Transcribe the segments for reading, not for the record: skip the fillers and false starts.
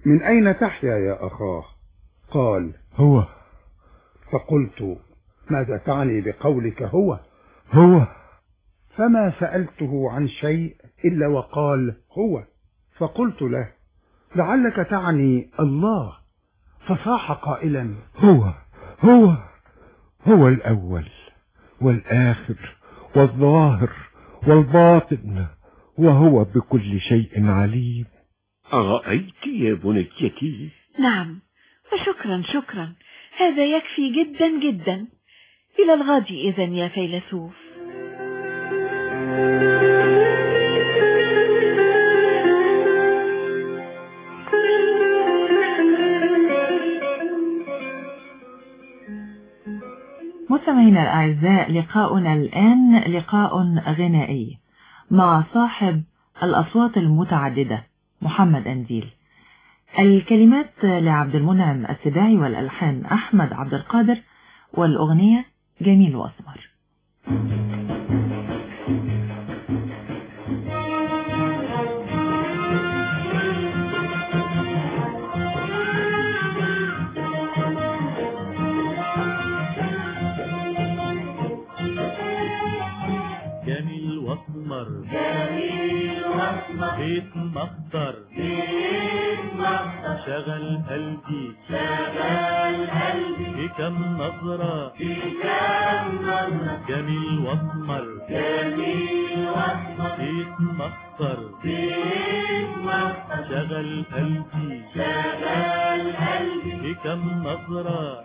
من أين تحيا يا أخاه؟ قال هو. فقلت ماذا تعني بقولك هو؟ فما سألته عن شيء إلا وقال هو. فقلت له لعلك تعني الله، فصاح قائلا هو الأول والآخر والظاهر والباطن، وهو بكل شيء عليم. أرأيت يا بنيتي؟ نعم، فشكرا هذا يكفي جدا جدا. إلى الغد إذن يا فيلسوف. مستمعينا الأعزاء، لقاؤنا الآن لقاء غنائي مع صاحب الأصوات المتعددة محمد أنديل. الكلمات لعبد المنعم السباعي والألحان أحمد عبد القادر، والأغنية جميل وأسمر. جميل واسمر بيت مخضر شغل قلبي بكم نظرة جميل واسمر بيت مخضر شغل قلبي بكم نظرة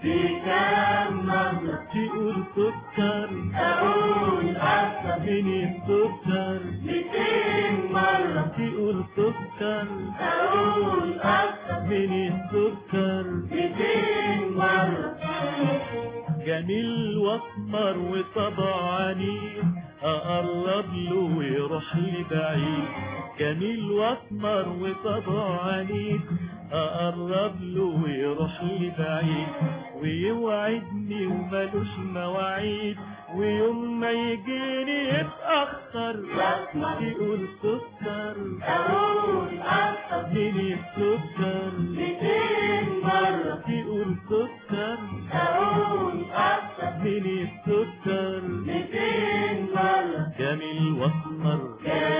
تقول سكر أقول أكثر من السكر 200 مرة تقول سكر أقول أكثر من السكر 200 مرة جميل واسمر وطبع عنيد أقرب له ويروح لي بعيد جميل واسمر وطبع عنيد أقرب له ويروح لي بعيد ويوعدني ومالوش مواعيد ويوم ما يجيني يتأخر يقول سكر أقول أكثر من السكر 200 مرة يقول سكر أقول أكثر من السكر 200 مرة جميل واسمر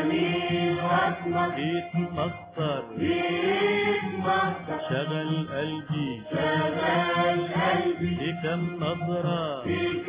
بيتمخضر شغل قلبي بكم نظرة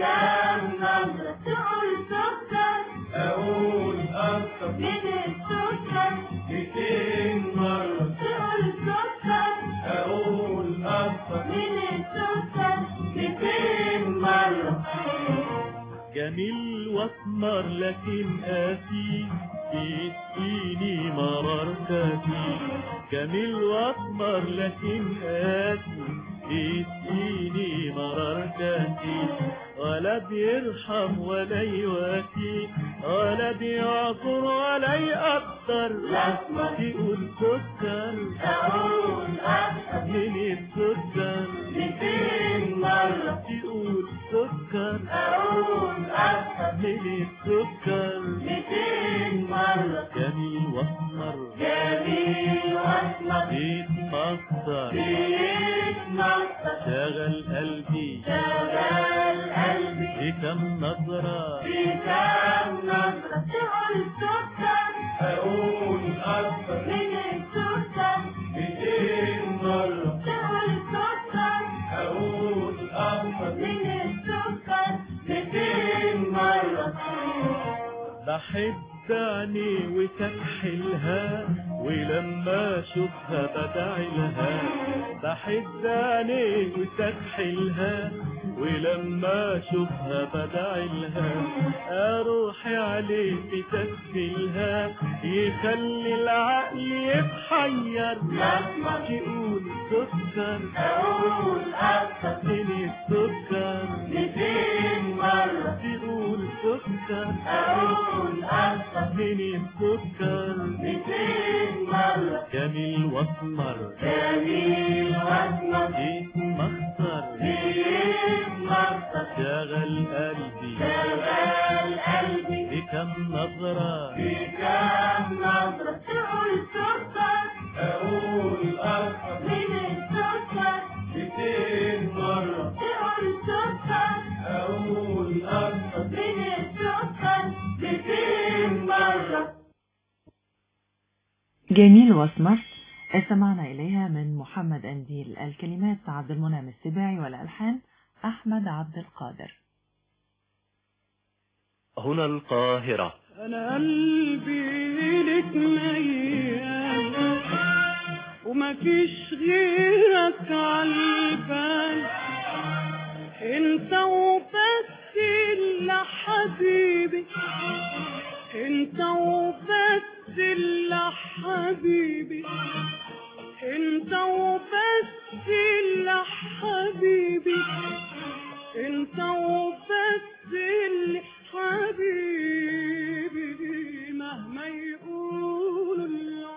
تقول سكر أقول أكثر من السكر 200 مرة تقول سكر أقول أكثر من السكر 200 مرة جميل واسمر لكن قاسي بيديني مرار كافي جميل واسمر لكن قاسي بيديني مرار كافي ولا بيرحم ولا يواسي ولا بيعصر ولا يقدر يقول سكر أقول أكثر من السكر 200 مرة يقول سكر أقول أكثر من السكر 200 مرة جميل واسمر بيتمخضر شغل قلبي بكم نظرة تقول سكر أقول أكثر من السكر 200 مرة تقول سكر أقول أكثر من السكر 200 مرة بحب عيني وتكحلها ولما اشوفها بدعي لها بحب عيني وتكحلها ولما اشوفها بدعي لها اروحي عليه تكفلها يخلي العقل يتحير تقول سكر أقول أكثر من السكر 200 مرة تقول سكر أقول أكثر من السكر 200 مرة جميل واسمر بيتمخضر شغل قلبي بكم نظرة تقول سكر أقول أكثر جميل واسمر استمعنا إليها من محمد أنديل، الكلمات عبد المنعم السباعي والألحان أحمد عبد القادر. هنا القاهرة. أنا قلبي لك ميال وما فيش غيرك عالبال، انت وبس اللي حبيبي، انت وبس اللي حبيبي، انت وبس اللي حبيبي، انت وبس اللي حبيبي، مهما يقولوا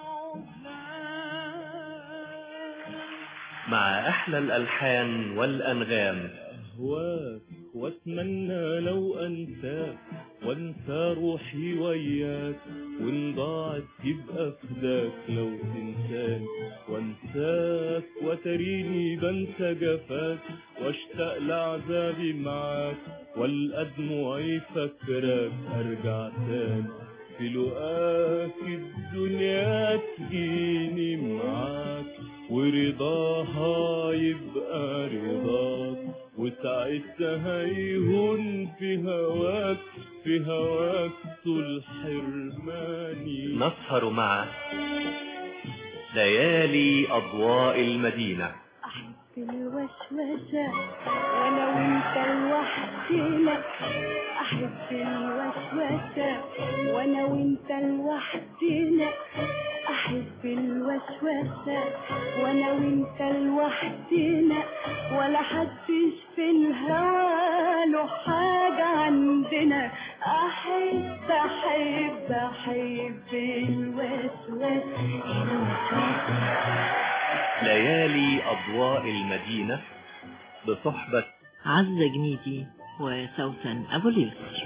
العذاب. مع أحلى الألحان والأنغام. أهواك وأتمنى لو أنساك وأنسى روحي وياك، وإن ضاعت يبقى فداك لو تنساني وأنساك، وتريني بنسى جفاك واشتاق لعذابي معاك، والقى دموعي فاكراك أرجع تاني في لقاك الدنيا تجيني معاك، ورضاها يبقى رضاك، وساعتها يهون في هواك، في هواك طول حرماني. نسهر مع ليالي أضواء المدينة. أحب الوشوشة وأنا وأنت لوحدنا، أحب الوشوشة وأنا وأنت لوحدنا، أحب الوشوشة وأنا وأنت لوحدنا، ولا حدش في الهوى له حاجة عندنا، أحب أحب أحب الوشوشة. ليالي أضواء المدينة بصحبة عزة جنيدي وسوسن أبو اليسر.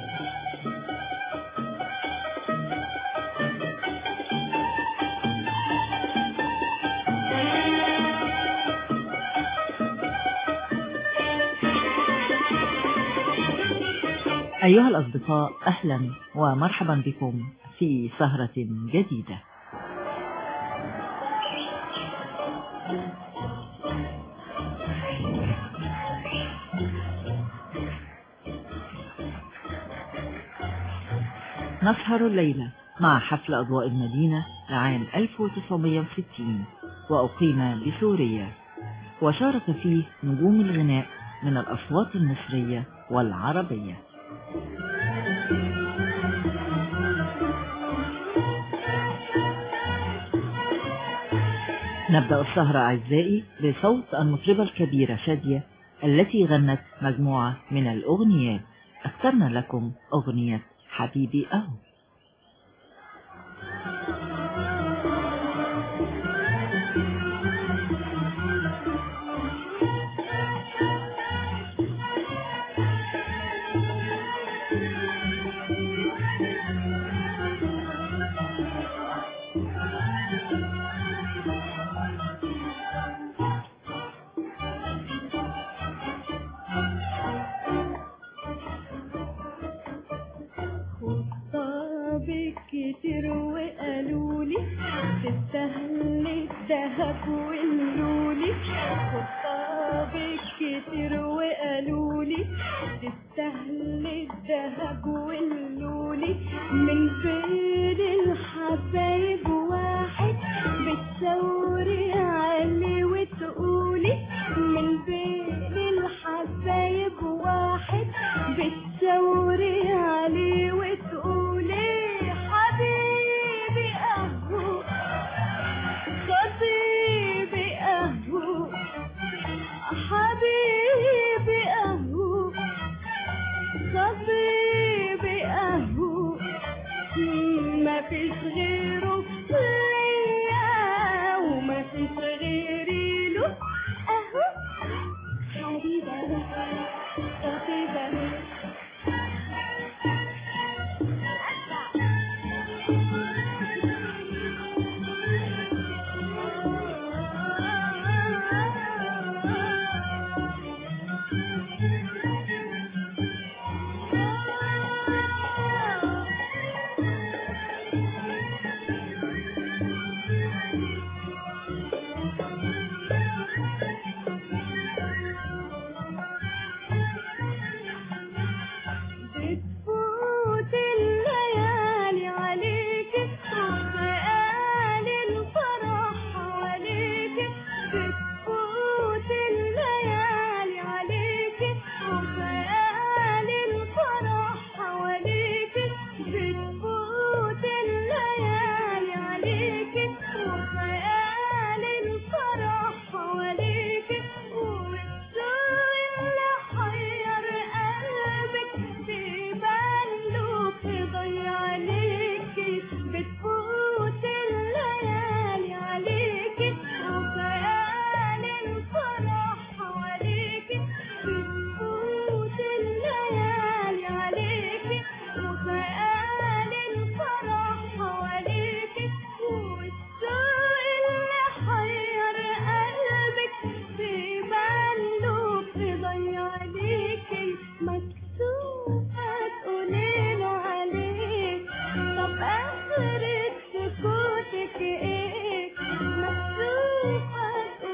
أيها الأصدقاء، أهلا ومرحبا بكم في سهرة جديدة. نسهر الليلة مع حفل أضواء المدينة لعام 1960، وأقيم بسوريا، وشارك فيه نجوم الغناء من الأصوات المصرية والعربية. نبدأ السهرة أعزائي بصوت المطربة الكبيرة شادية التي غنت مجموعة من الأغنيات. اخترنا لكم أغنية حبيبي أهو. كتير وقالولي تستاهل الذهب واللولي، خطابك كتير وقالولي تستاهل الذهب واللولي، من بين الحبايب واحد بتشاوري عليه وتقولي، من بين الحبايب واحد بتشاوري عليه وتقولي، حبيبي أهو خطيبي أهو، حبيبي أهو خطيبي أهو، ما فيش غيره فيا وما فيش غيري له أهو، حبيبي أهو خطيبي أهو.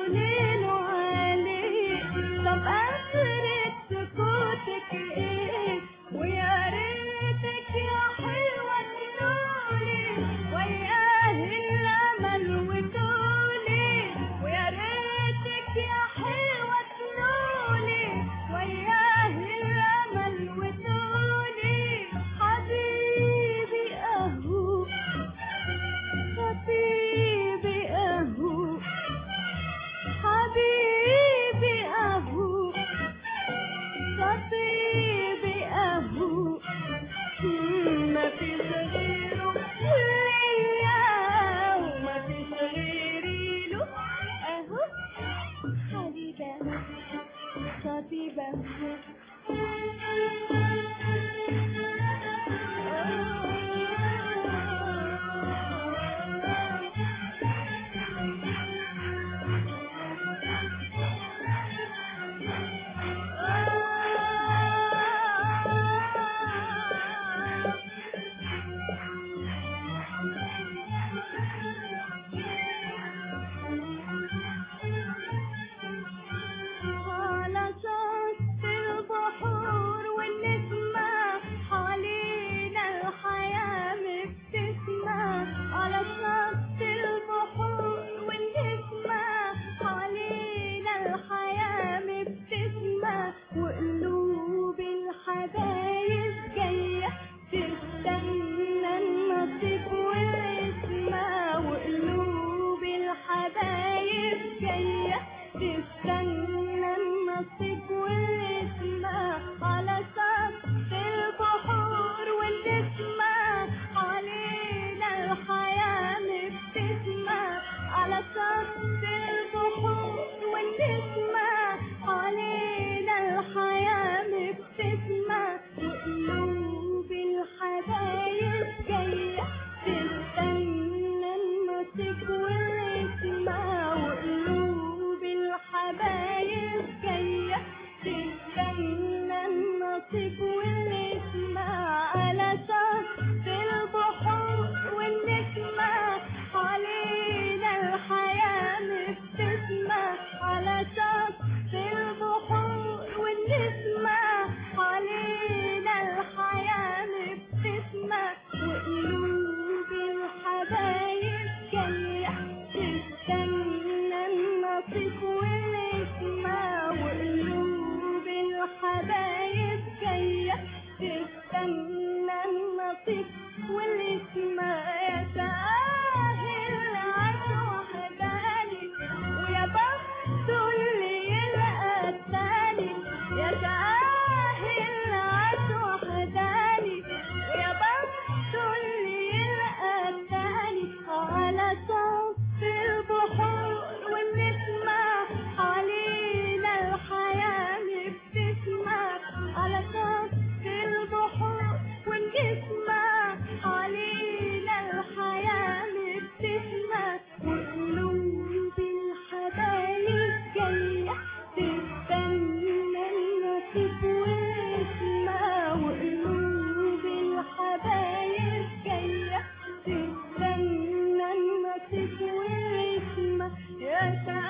ليله عليه. طب آخرة سكوتك ايه؟ ويا ريتك يا حلوة تقولي وياه الأمل وتقولي. ويا ريتك يا حلوة تقولي وياه الأمل وتقولي. حبيبي أهو حبيبي أهو حبيبي أهو حبيبي أهو ما فيش غيره ليا وما فيش غيري له. أهو حبيبي أهو حبيبي أهو. على شط البحور والنسمة حوالينا الحياة مبتسمة. على شط البحور والنسمة حوالينا الحياة مبتسمة. وقلوب الحبايب جاية تستنى النصيب والاسمة. وقلوب الحبايب جاية تستنى النصيب والاسمة. على شط البحور والنسمة حوالينا الحياة مبتسمة. على شط البحور والنسمة حوالينا الحياة مبتسمة. وقلوب الحبايب جاية تستنى النصيب والاسمة. وقلوب الحبايب جاية تستنى النصيب والاسمة. على شط البحور والنسمة حوالينا الحياة مبتسمة. على شط البحور والنسمة حوالينا الحياة مبتسمة. وقلوب الحبايب جاية تستنى النصيب والاسمة. وقلوب الحبايب جاية تستنى النصيب والاسمة. يا ساهل عن وحداني ويا بخت اللي يلقى التاني. يا ساهل عن وحداني ويا بخت اللي يلقى التاني. على شط البحور والنسمة حوالينا الحياة مبتسمة. على شط البحور والنسمة حوالينا الحياة مبتسمة. وقلوب الحبايب جاية تستنى النصيب والاسمة. وقلوب الحبايب جاية تستنى النصيب والاسمة. يا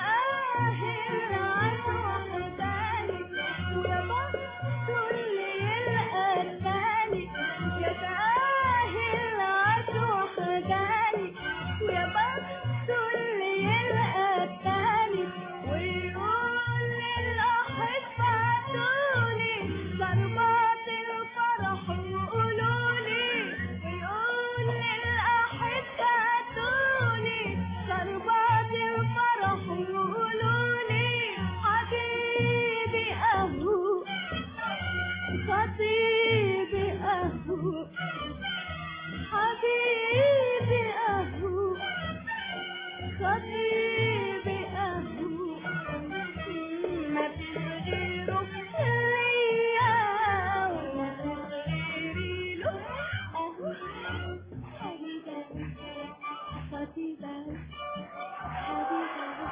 ساهل عن وحداني ويا بخت اللي يلقى التاني. يا ساهل عن وحداني ويا بخت اللي يلقى التاني. ويقول للأحبة عطولي ضربات الفرح وقولولي. ويقول للأحبة عطولي ضربات الفرح وقولولي. حبيبي أهو خطيبي أهو حبيبي أهو خطيبي أهو ما فيش غيره ليا وما فيش غيري له. أهو حبيبي خطيبي حبيبي.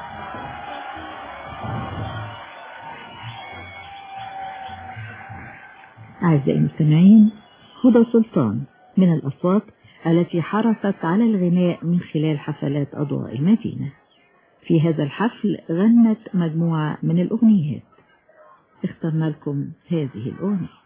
أعزائي المستمعين، هدى سلطان من الأصوات التي حرصت على الغناء من خلال حفلات أضواء المدينة. في هذا الحفل غنت مجموعة من الأغنيات، اخترنا لكم هذه الأغنية.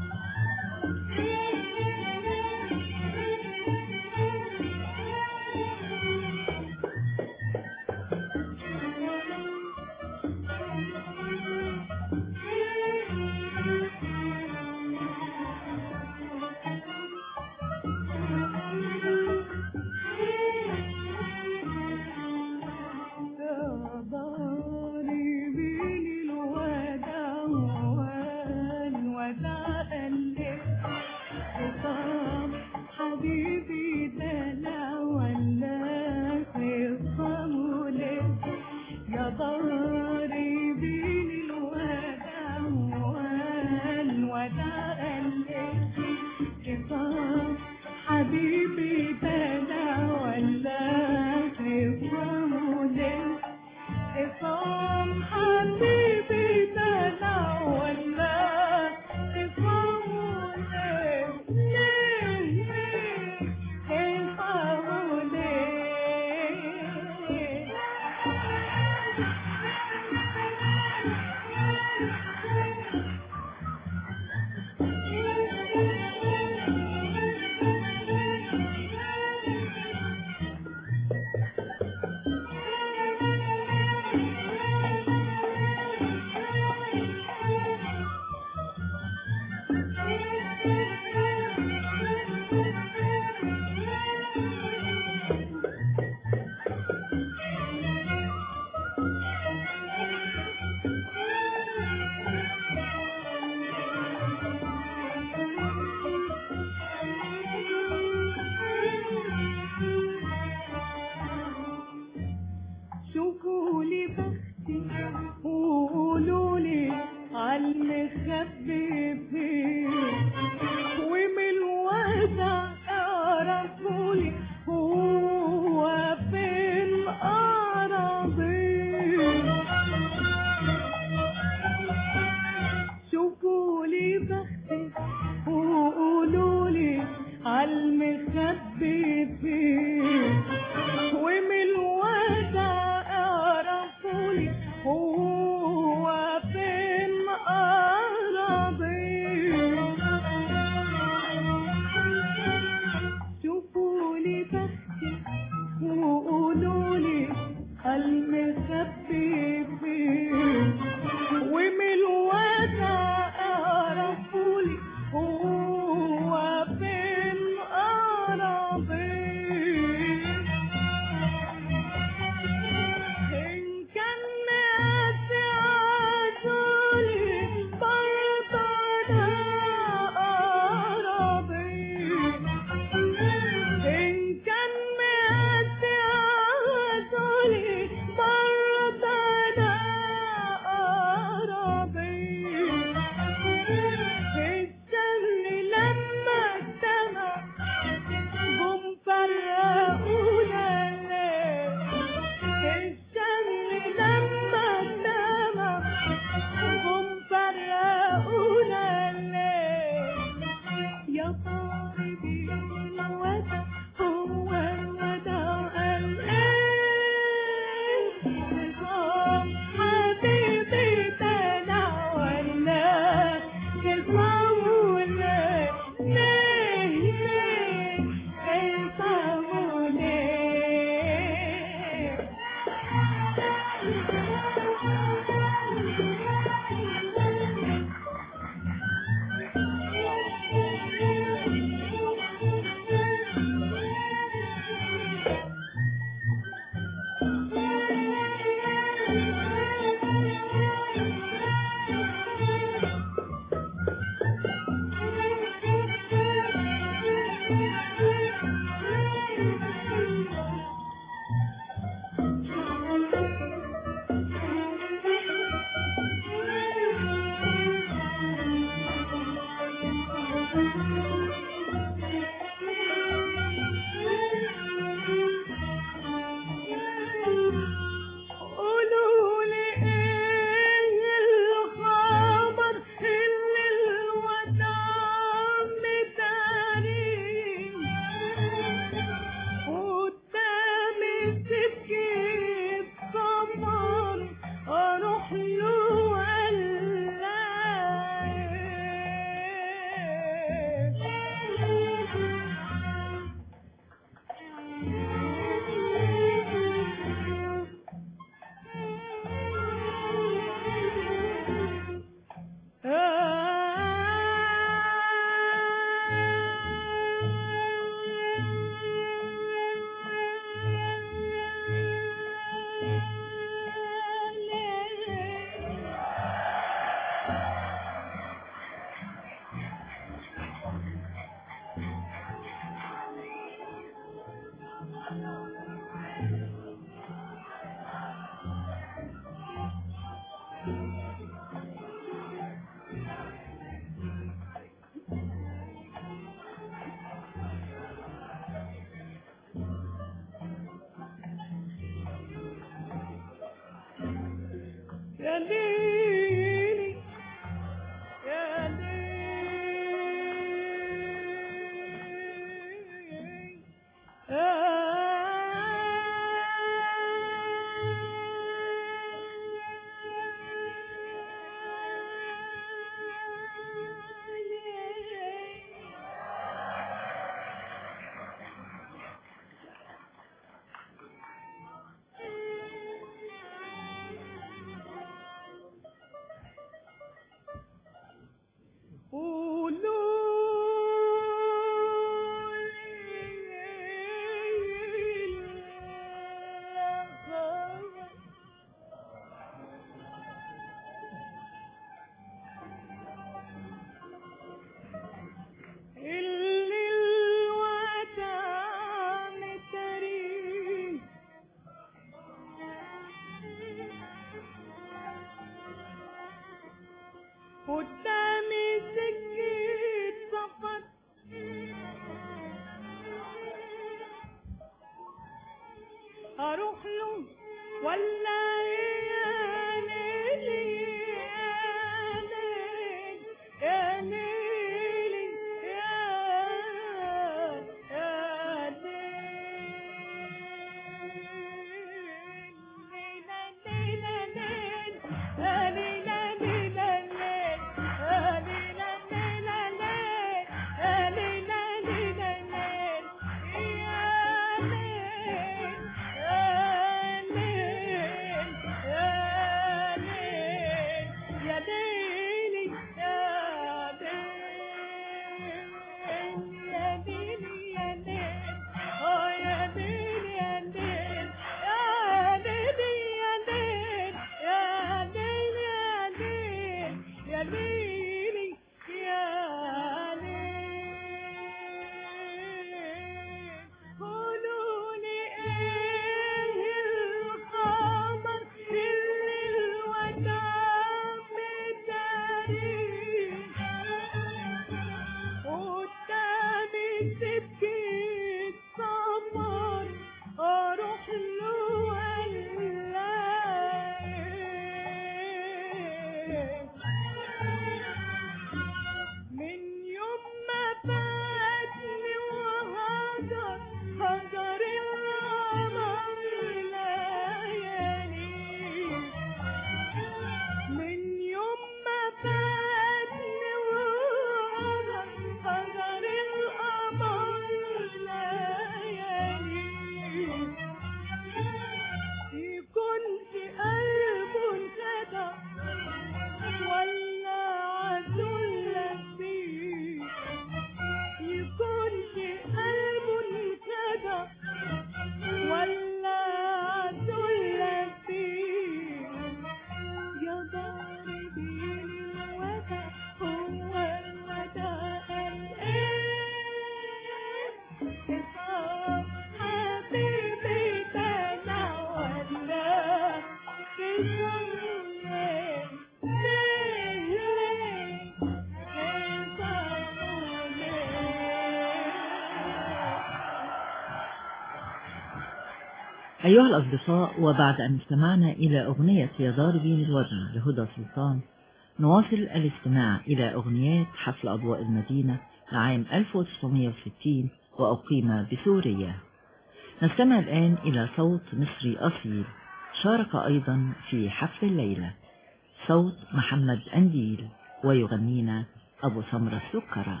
أيها الأصدقاء، وبعد أن استمعنا إلى أغنية يا ضاربين الودع لهدى سلطان، نواصل الاستماع إلى أغنيات حفل أضواء المدينة لعام 1960 وأقيم بسوريا. نستمع الآن إلى صوت مصري أصيل شارك أيضا في حفل الليلة، صوت محمد أنديل، ويغنينا أبو سمرة السكرة.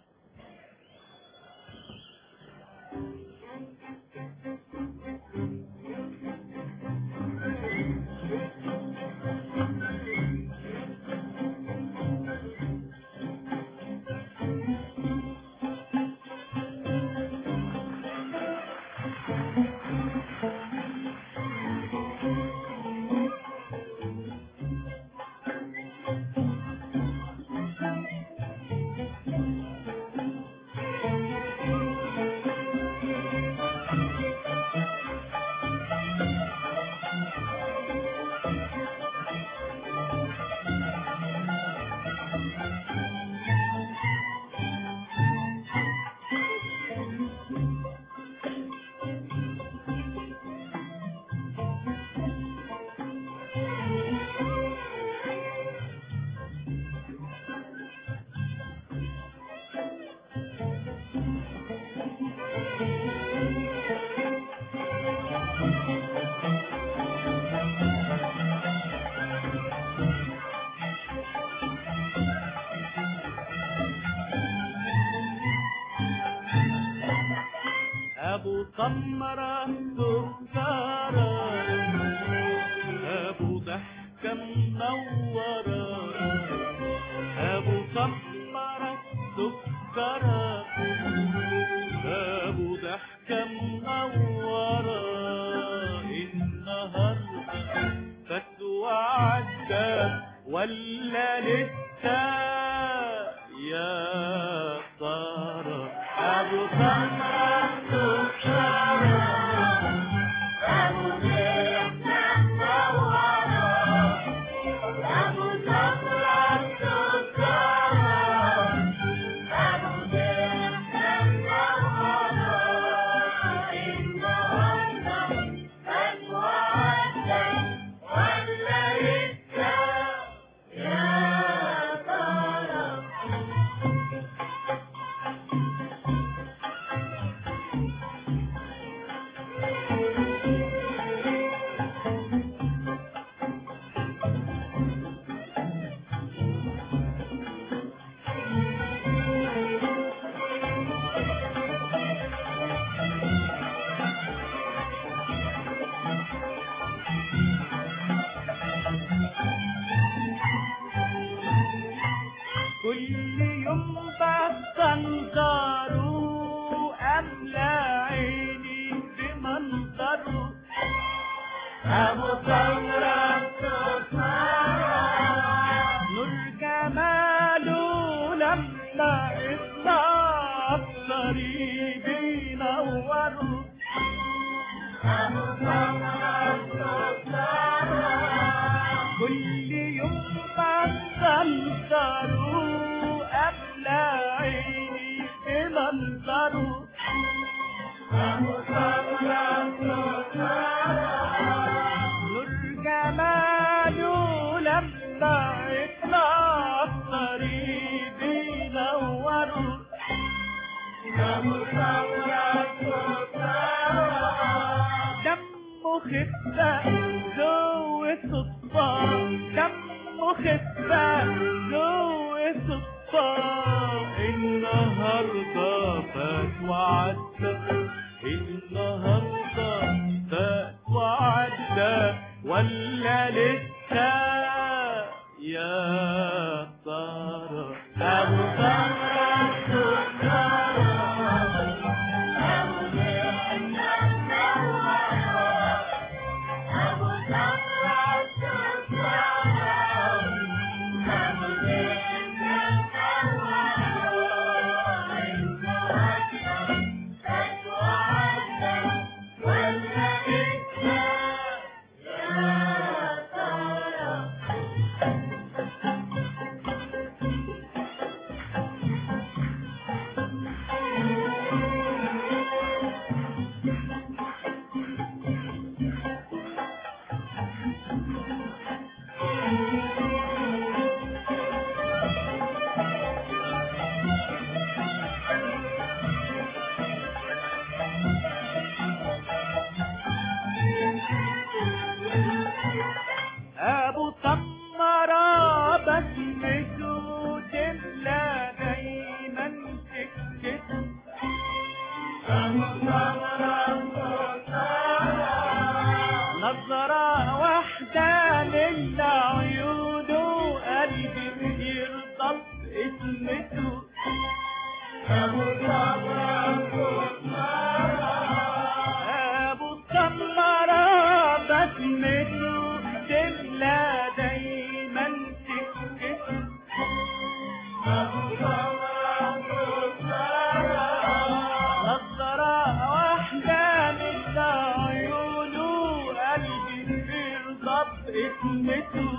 أبو سمرة سكرة، أبو ضحكة منورة، أبو سمرة سكرة، أبو ضحكة منورة. النهاردة فات وعدى ولا لسه يا ترى؟ أبو سمرة كل يوم بستنظره أملى عيني بمنظره. أبو سمرة سكرة، نور جماله لما يطلع الطريق بينوره. أبو سمرة سكرة، كل يوم بستنظره أملى عيني بمنظره. أبو سمرة سكرة، نور جماله لما يطلع الطريق بينوره. أبو سمرة سكرة، دمه خفة ذو صدفة، دمه خفة ذو صدفة. النهاردة فات وعدى، النهاردة فات وعدى ولا لسه يا ترى؟ أبو سمرة سكرة، أبو ضحكة منورة، أبو سمرة سكرة، أبو ضحكة منورة. النهاردة فات نظرة واحدة من عيونه قلبي بيرضى باسمته أبو سمرة بسمته تملى دايما سكته نظرة واحدة من عيونه قلبي بيرضى باسمته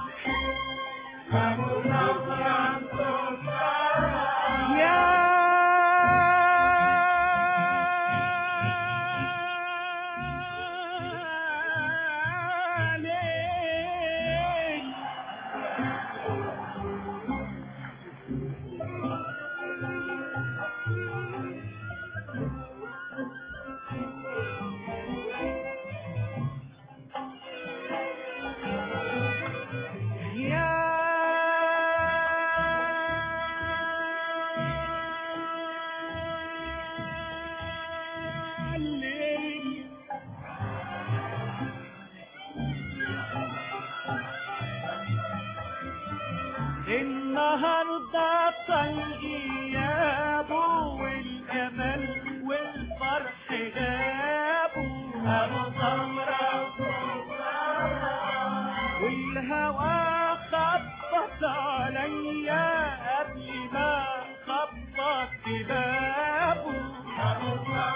النهارده طال غيابه والامل والفرح غابه ابو سمرة والهوى خبط عليا قبل ما خبط بابه ابو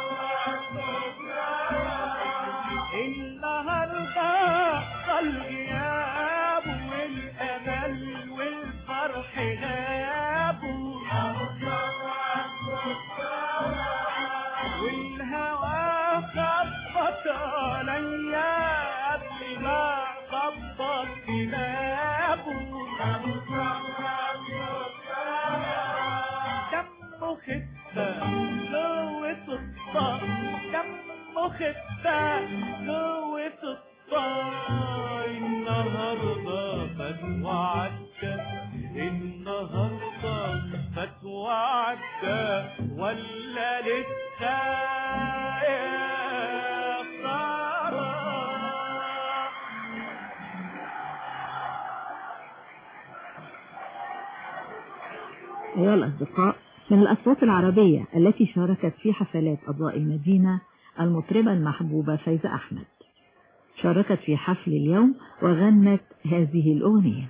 النهارده طال غيابه والامل والفرح غابه والهوى خبط عليا قبل ما خبط بابه دمه خفة جوة الطاق دمه خفة جوة الطاق النهارده فات وعدى النهارده فات وعدى ولا لسه يا خسارة. أيها الأصدقاء، من الأصوات العربية التي شاركت في حفلات أضواء المدينة المطربة المحبوبة فايزة أحمد، شاركت في حفل اليوم وغنت هذه الأغنية.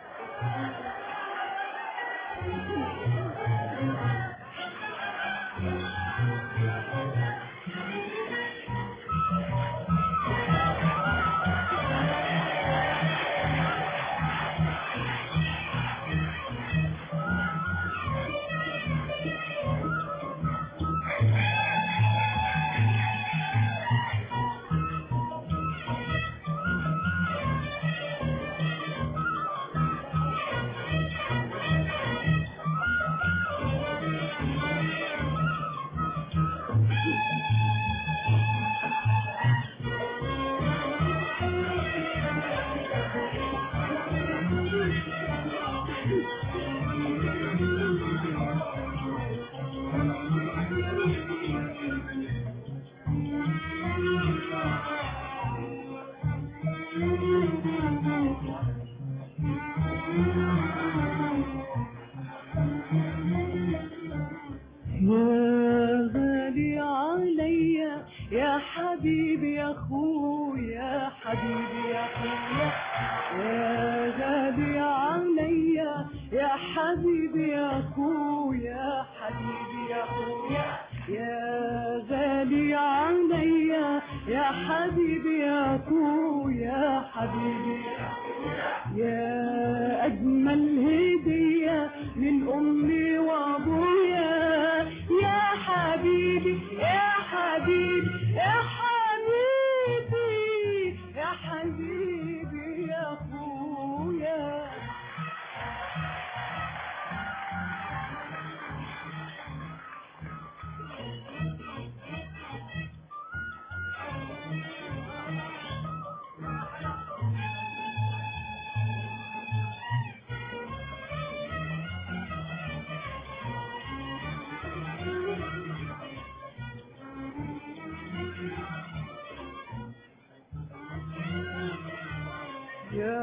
يا حبيبي يا اخويا حبيبي يا اخويا يا غالي عليا يا حبيبي يا اخويا حبيبي يا اخويا يا غالي عليا يا حبيبي يا اخويا حبيبي يا اجمل هديه من امي وابويا يا حبيبي يا حبيبي يا حبيبي يا حبيبي يا اخويا.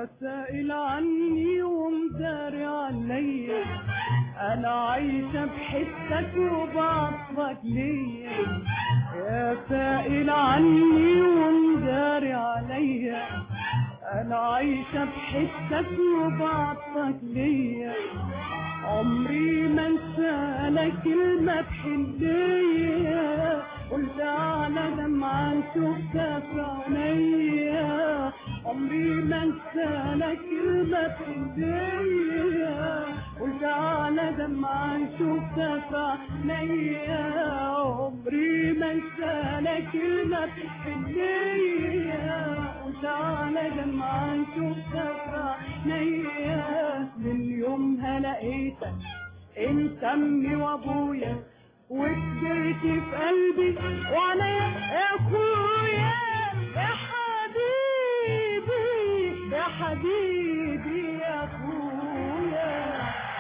يا سائل عني ومداري عليا، انا عايشة بحسك وبعطفك ليا. يا سائل عني ومداري عليا، انا عايشة بحسك وبعطفك ليا. عمري ما انسى لك كلمة بحنية قلت على دمعة شفتها في عينيا. عمري ما انسى لك كلمة بحنية قلت على دمعة شفتها في عينيا. عمري ما انسى لك كلمة بحنية قلت على دمعة شفتها في عينيا. من يومها لقيتك انت امي وابويا وكبرت في قلبي وانا يا اخويا. يا حبيبي يا حبيبي يا اخويا.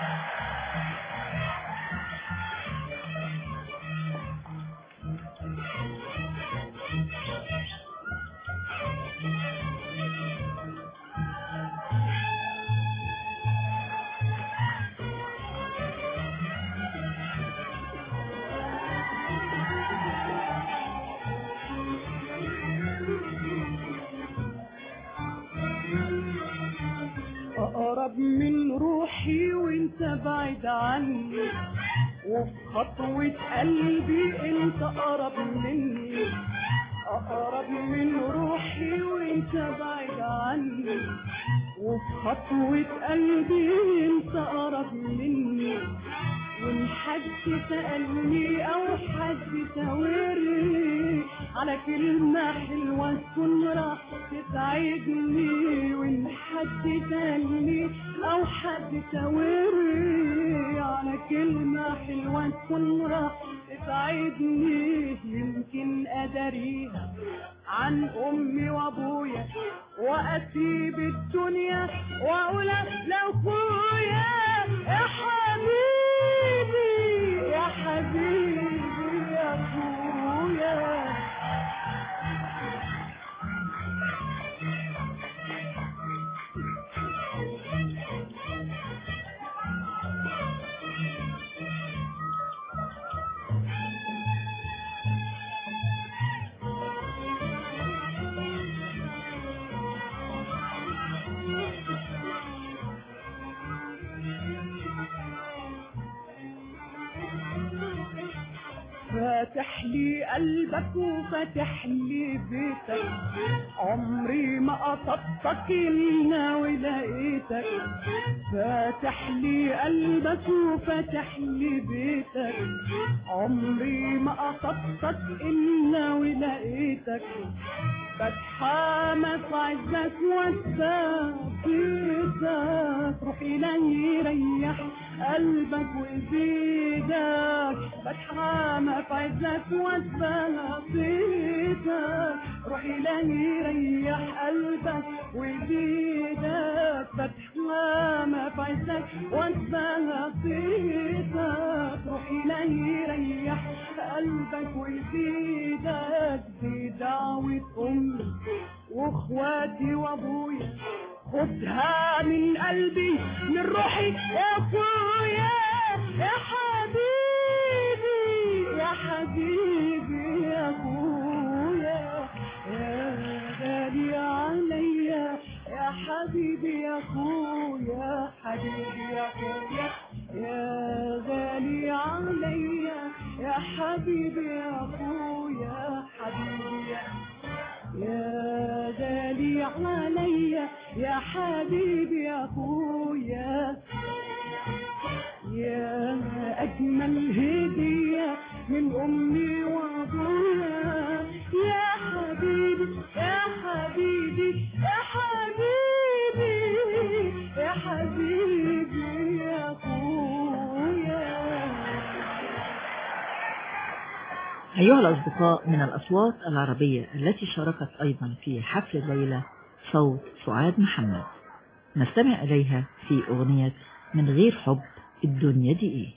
أقرب من روحي وانت بعيد عني، وفي خطوة قلبي انت أقرب مني. أقرب من روحي وانت بعيد عني، وفي خطوة قلبي انت أقرب مني. وإن حد سألني أو حد شاورني على كلمة حلوة تكون راح تسعدني. وإن حد سألني أو حد شاورني على كلمة حلوة تكون راح تسعدني. يمكن أداريها عن أمي وأبويا وأسيب الدنيا وأقول لأخويا. يا حبيبي يا حبيبي يا أخويا. فاتح لي قلبك وفاتح لي بيتك، عمري ما قصدتك إلا ولقيتك. فاتح لي قلبك وفاتح لي بيتك، عمري ما قصدتك إلا ولقيتك. بتحامى في عزك واتثبتك، روحي لا يريح قلبك وإيدك. بتحامى في عزك واتثبتك، روحي لا يريح قلبك وإيدك. بتحامى في عزك واتثبتك، روحي لا يريح قلبك وإيدك. دي دعوة أمي واخواتي وابويا، خدها من قلبي من روحي يا اخويا. يا حبيبي يا حبيبي يا اخويا. يا غالي عليا يا حبيبي يا اخويا. حبيبي يا اخويا يا غالي عليا يا حبيبي يا اخويا. حبيبي يا غالي عليا يا حبيبي يا اخويا. يا اجمل هديه من امي وابويا. يا حبيبي يا حبيبي يا حبيبي يا حبيبي يا اخويا. أيها الأصدقاء، من الأصوات العربية التي شاركت أيضا في حفل الليلة صوت فؤاد محمد، نستمع إليها في أغنية من غير حب الدنيا دي إيه.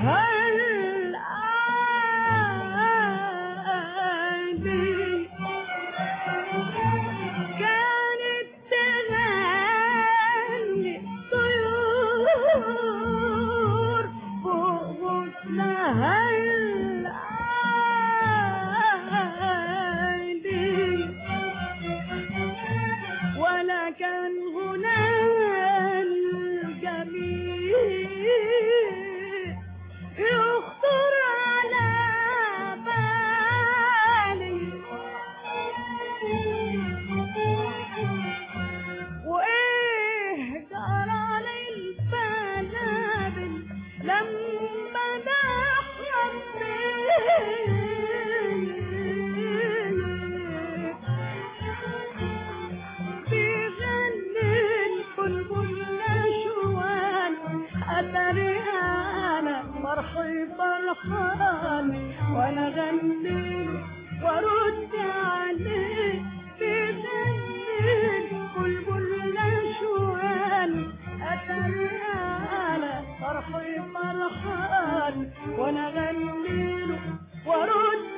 هالقلبي كانت تغني طيور فوق غصنها القلبي ولا كان هناك الجميل يخطر على بالي وايه جرى للبلابل لما نحرم بيغني البلبل نشوان أدري أنا فرحي فرحان وأنا غني وأرد عليه بيغني البلبل نشوان أدري أنا فرحي فرحان وأنا غني وأرد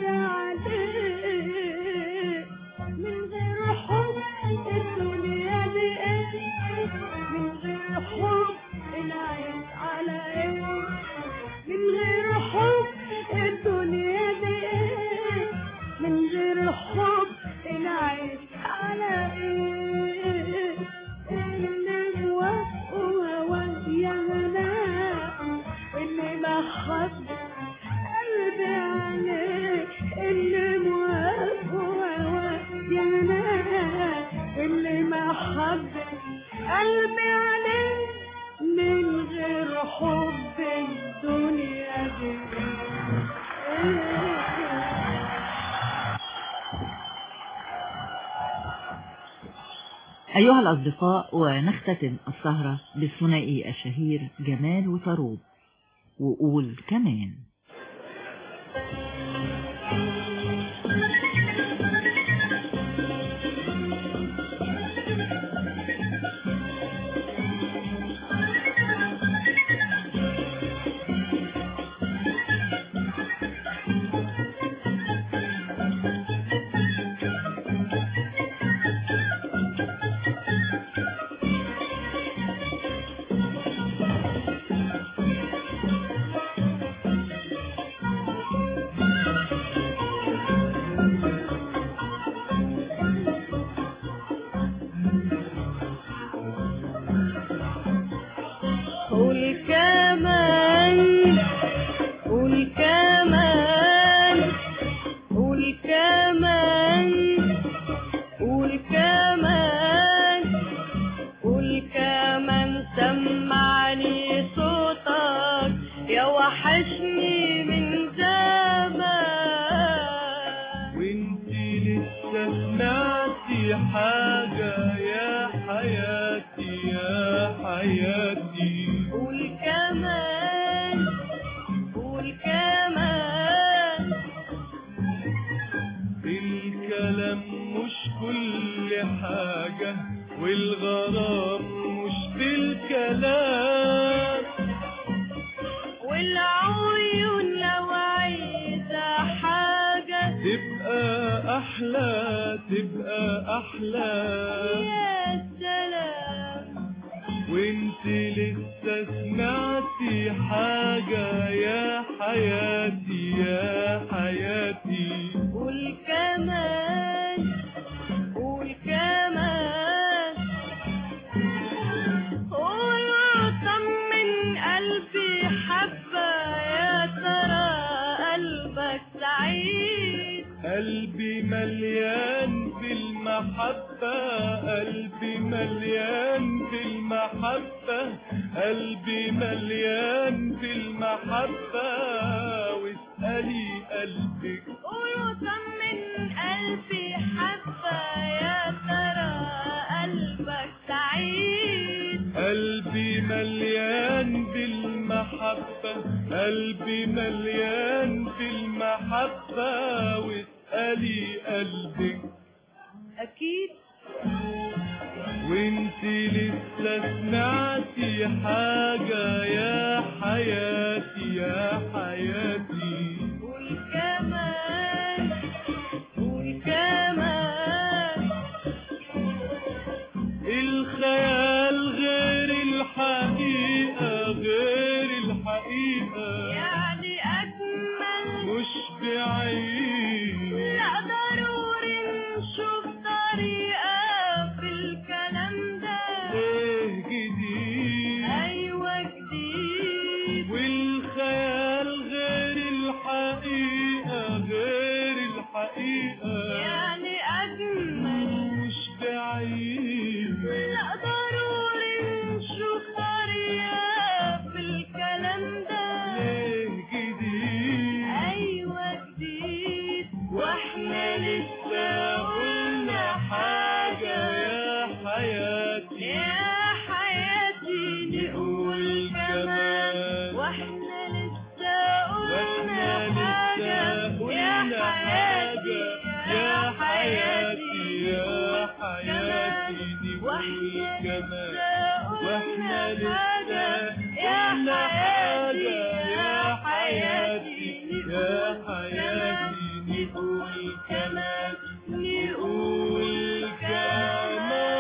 عليه من غير حب الدنيا دي إيه من غير حب نعيش على ايه من غير حب الدنيا دي ايه من غير حب نعيش على ايه اللي موافقه يا هناء اللي محب قلبي عليه اللي موافقه يا هناء اللي محب قلبي عليه من غير حب الدنيا دي أيها الأصدقاء، ونختتم السهرة بالثنائي الشهير جمال وطروب وقول كمان. قول كمان قول كمان قول كمان قول كمان قول كمان سمعني صوتك يا وحشني من زمان وانتي لسه سمعتي حاجة يا حياتي يا حياتي قول كمان قول كمان الكلام مش كل حاجة والغرام مش بالكلام والعيون لو عايزة حاجة تبقى أحلى تبقى أحلى يا سلام وانت لسه سمعتي حاجة يا حياتي يا حياتي قول كمان قول كمان قول وطمن قلبي حبة يا ترى قلبك سعيد قلبي مليان بالمحبة قلبي مليان بالمحبة قلبي مليان بالمحبة واسألي قلبك قول وطمن قلبي حبة يا ترى قلبك سعيد قلبي مليان بالمحبة قلبي مليان بالمحبة واسألي قلبك أكيد وانت لسه سمعتي حاجة يا حياتي يا حياتي. قول كمان قول كمان. الخيال غير الحقيقة غير الحقيقة، يعني أجمل مش بعيد. لا ضروري نشوف طريقة في الكلام ده. ليه جديد؟ أيوة جديد. والخيال غير الحقيقة غير الحقيقة، يعني أجمل مش بعيد. لا ضروري نشوف طريقة في الكلام ده. ليه جديد؟ أيوة جديد. واحنا لسه قلنا حاجة يا حياتي يا حياتي نقول كمان. واحنا لسه قلنا حاجة يا حياتي يا حياتي يا حياتي نقول كمان. واحنا لسه قلنا حاجة يا حياتي يا حياتي نقول كمان نقول كمان.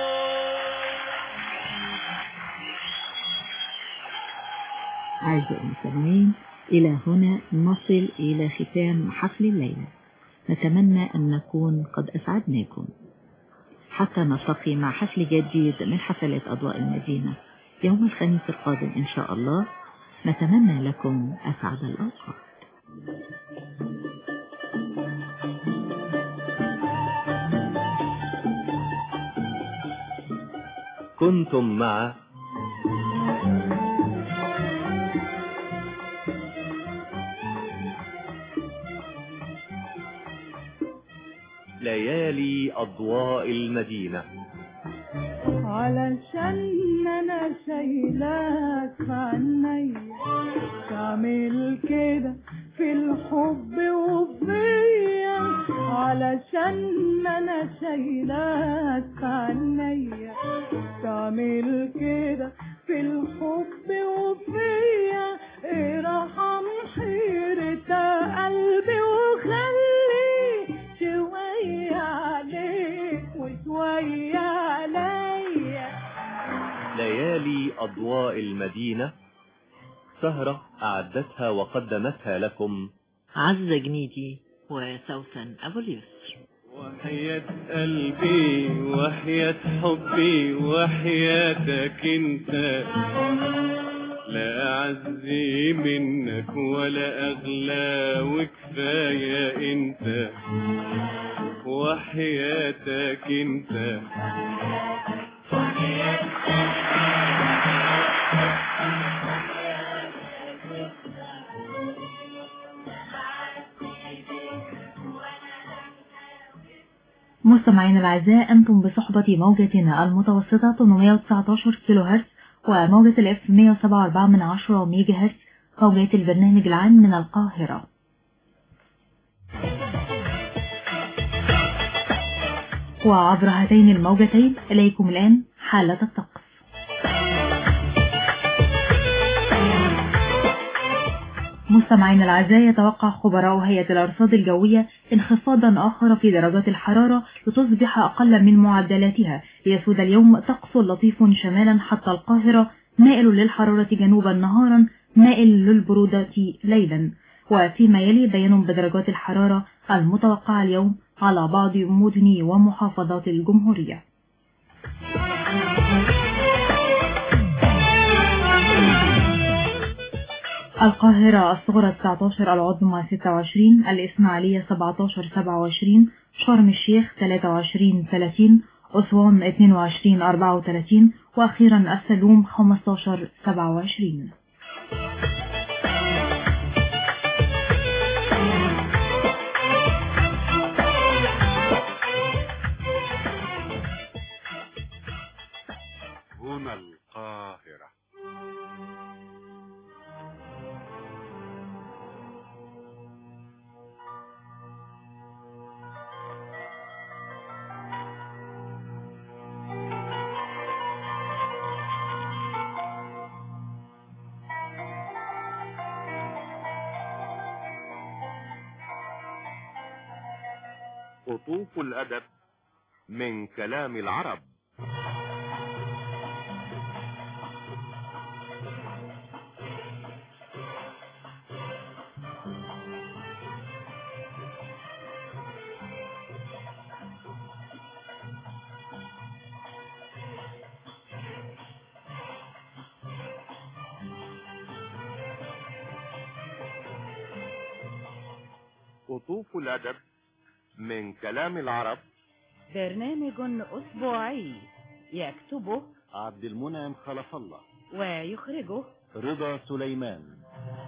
أعزائي المستمعين، إلى هنا نصل إلى ختام حفل الليلة. نتمنى أن نكون قد أسعدناكم. حتى نلتقي مع حفل جديد من حفلات أضواء المدينة يوم الخميس القادم إن شاء الله، نتمنى لكم أسعد الأوقات. كنتم مع ليالي أضواء المدينة. علشان انا شايلاك عني، تعمل كده في الحب وفيا. علشان انا شايلاك عني، تعمل كده في الحب وفيا. ارحم حيرة قلبي وخلي شوية عليك وشوية عليا. ليالي أضواء المدينة، سهرة أعدتها وقدمتها لكم عزة جنيدي وسوسن أبو اليسر. وحياة قلبي وحياة حبي وحياتك انت، لا أعزي منك ولا أغلى وكفاية انت. وحياتك انت مستمعين الأعزاء، أنتم بصحبة موجتنا المتوسطة 819 كيلو هرتز وموجة الإف 107.4 ميجا هرتز، موجات البرنامج العام من القاهرة. وعبر هاتين الموجتين إليكم الآن حالة الطقس. مستمعين الأعزاء، يتوقع خبراء هيئة الأرصاد الجوية انخفاضا آخر في درجات الحرارة لتصبح أقل من معدلاتها، ليسود اليوم طقس لطيف شمالا حتى القاهرة، مائل للحرارة جنوبا نهارا، مائل للبرودة ليلا. وفيما يلي بيان بدرجات الحرارة المتوقعة اليوم على بعض مدن ومحافظات الجمهورية. القاهرة الصغرى 19، العظمى 26، الإسماعيلية 17 27، شرم الشيخ 23 30، أسوان 22 34، وأخيرا السلوم 15 27. هنا القاهرة. قطوف الأدب من كلام العرب. قطوف الأدب من كلام العرب، برنامج أسبوعي يكتبه عبد المنعم خلف الله ويخرجه رضا سليمان.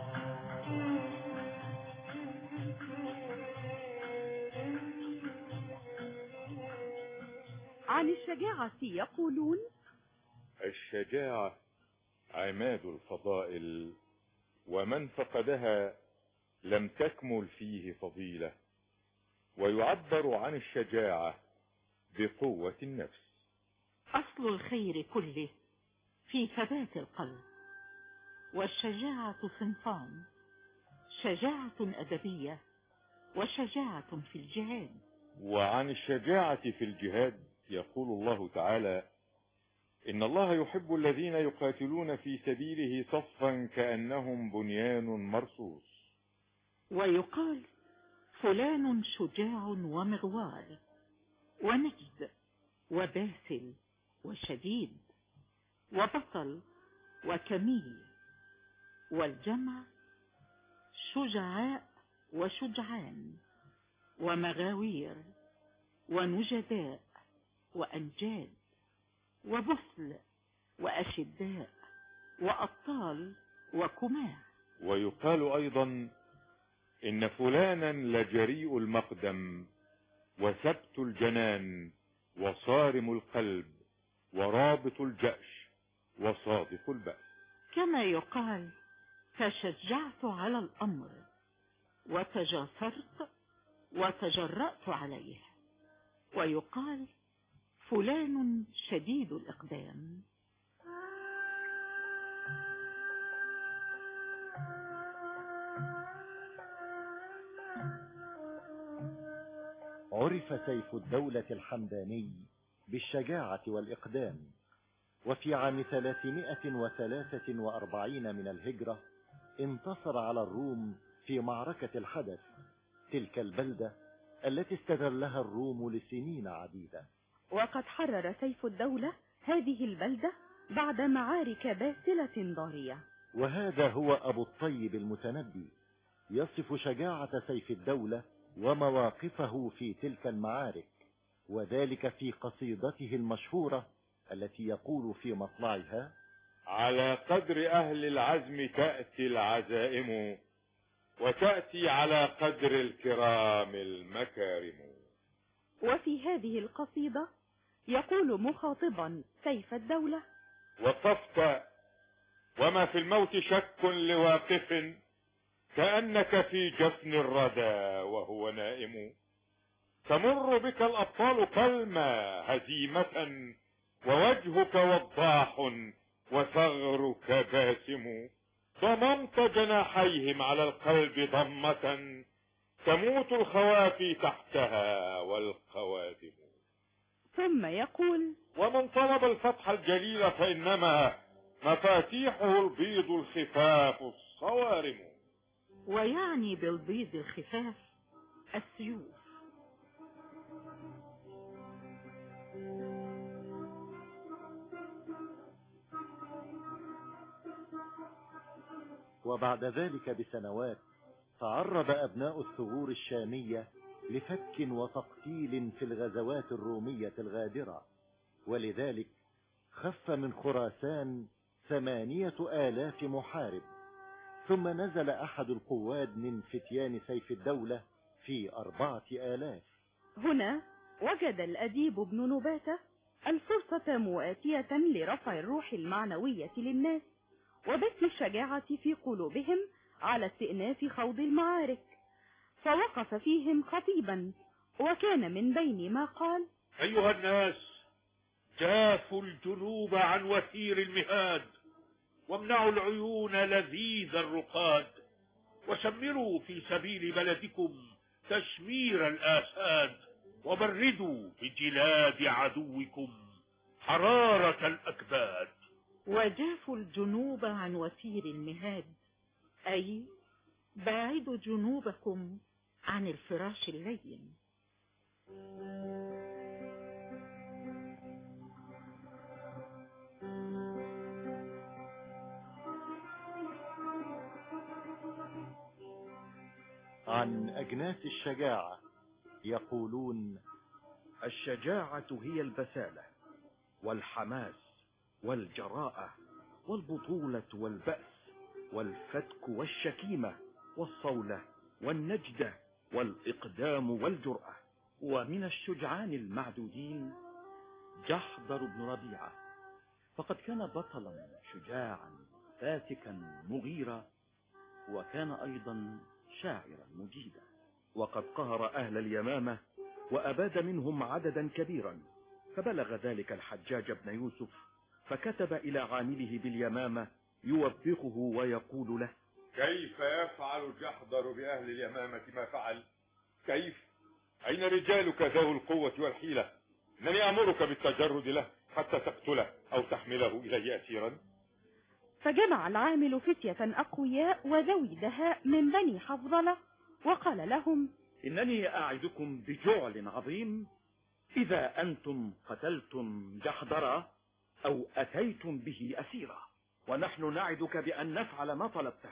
عن الشجاعة يقولون: الشجاعة عماد الفضائل، ومن فقدها لم تكمل فيه فضيلة. ويعبر عن الشجاعة بقوة النفس. أصل الخير كله في ثبات القلب، والشجاعة صنفان: شجاعة أدبية وشجاعة في الجهاد. وعن الشجاعة في الجهاد يقول الله تعالى: إن الله يحب الذين يقاتلون في سبيله صفا كأنهم بنيان مرصوص. ويقال: فلان شجاع ومغوار ونجد وباسل وشديد وبطل وكمي، والجمع شجعاء وشجعان ومغاوير ونجداء وأنجاد وبثل وأشداء وأبطال وكماة. ويقال أيضا: إن فلانا لجريء المقدم وثبت الجنان وصارم القلب ورابط الجأش وصادق البأس. كما يقال: تشجعت على الأمر وتجاسرت وتجرأت عليه. ويقال: فلان شديد الإقدام. عرف سيف الدولة الحمداني بالشجاعة والإقدام، وفي عام 343 من الهجرة انتصر على الروم في معركة الحدث، تلك البلدة التي استذلها الروم لسنين عديدة. وقد حرر سيف الدولة هذه البلدة بعد معارك باسلة ضارية. وهذا هو أبو الطيب المتنبي يصف شجاعة سيف الدولة ومواقفه في تلك المعارك، وذلك في قصيدته المشهورة التي يقول في مطلعها: على قدر أهل العزم تأتي العزائم، وتأتي على قدر الكرام المكارم. وفي هذه القصيدة يقول مخاطبا سيف الدولة: وقفت وما في الموت شك لواقف، كأنك في جفن الردى وهو نائم. تمر بك الأبطال كالما هزيمة، ووجهك وضاح وثغرك باسم. ضممت جناحيهم على القلب ضمة، تموت الخوافي تحتها والخواتم. ثم يقول: ومن طلب الفتح الجليل فإنما مفاتيحه البيض الخفاف الصوارم. ويعني بالبيض الخفاف السيوف. وبعد ذلك بسنوات تعرض أبناء الثغور الشامية لفك وتقتيل في الغزوات الرومية الغادرة، ولذلك خف من خراسان 8,000 محارب. ثم نزل أحد القواد من فتيان سيف الدولة في 4,000. هنا وجد الأديب بن نباتة الفرصة مواتية لرفع الروح المعنوية للناس وبث الشجاعة في قلوبهم على استئناف خوض المعارك، فوقف فيهم خطيبا، وكان من بين ما قال: أيها الناس، جافوا الجنوب عن وثير المهاد، وامنعوا العيون لذيذ الرقاد، وشمروا في سبيل بلدكم تشمير الآساد. وبردوا بجلاد عدوكم حرارة الأكباد. وجافوا الجنوب عن وتير المهاد، أي باعدوا جنوبكم عن الفراش اللين. عن أجناس الشجاعة يقولون: الشجاعة هي البسالة والحماس والجراءة والبطولة والبأس والفتك والشكيمة والصولة والنجدة والإقدام والجرأة. ومن الشجعان المعدودين جحظر بن ربيعة، فقد كان بطلا شجاعا فاتكا مغيرا، وكان أيضا شاعرا مجيدا، وقد قهر أهل اليمامة وأباد منهم عددا كبيرا، فبلغ ذلك الحجاج بن يوسف، فكتب إلى عامله باليمامة يوبخه ويقول له: كيف يفعل جحظر بأهل اليمامة ما فعل؟ كيف؟ أين رجالك ذو القوة والحيلة؟ إنني أمرك بالتجرد له حتى تقتله أو تحمله إلي أسيرا. فجمع العامل فتية أقوياء وذوي دهاء من بني حفظلة وقال لهم: إنني أعدكم بجعل عظيم إذا أنتم قتلتم جحظرا أو أتيتم به أسيرا، ونحن نعدك بأن نفعل ما طلبته.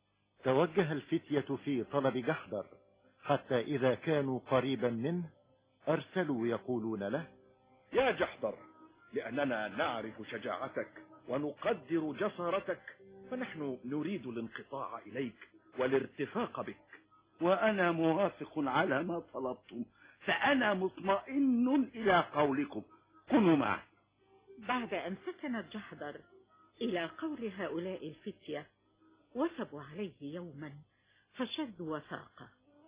توجه الفتية في طلب جحظر، حتى إذا كانوا قريبا منه أرسلوا يقولون له: يا جحظر، لأننا نعرف شجاعتك ونقدر جسارتك، فنحن نريد الانقطاع إليك والارتفاق بك. وأنا موافق على ما طلبتم، فأنا مطمئن إلى قولكم، كونوا معي. بعد أن سكن جحظر إلى قول هؤلاء الفتية، وثبوا عليه يوما فشدوا وثاقه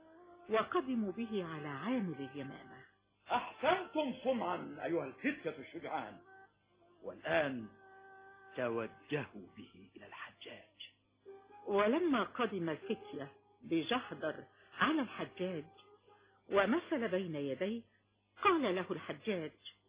وقدموا به على عامل اليمامة. أحسنتم صنعا أيها الفتية الشجعان، والآن توجهوا به إلى الحجاج. ولما قدم الفتية بجحظر على الحجاج ومثل بين يديه، قال له الحجاج: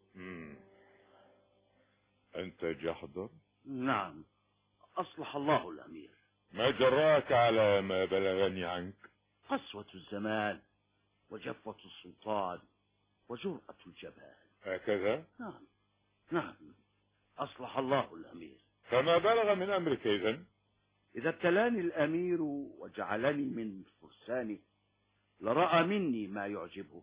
أنت جحظر؟ نعم، أصلح الله الأمير. ما جراك على ما بلغني عنك؟ قسوة الزمان وجفوة السلطان وجرأة الجبال. هكذا؟ نعم، أصلح الله الأمير. فما بلغ من أمرك إذن؟ إذا ابتلاني الأمير وجعلني من فرسانه لرأى مني ما يعجبه.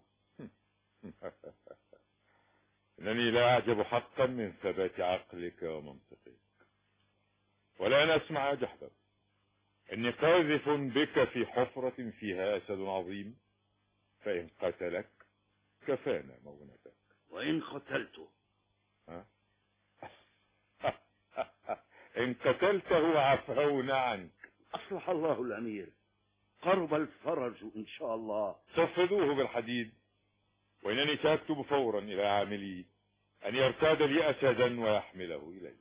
إنني لا أعجب حقا من ثبات عقلك ومنطقك. والآن أسمع يا جحظر، إني قاذف بك في حفرة فيها أسد عظيم، فإن قتلك كفانا مغنتك. وإن قتلته؟ إن قتلته عفونا عنك. أصلح الله الأمير، قرب الفرج إن شاء الله. صفدوه بالحديد، وإنني سأكتب فورا إلى عاملي أن يرتاد لي أسدا ويحمله إلي.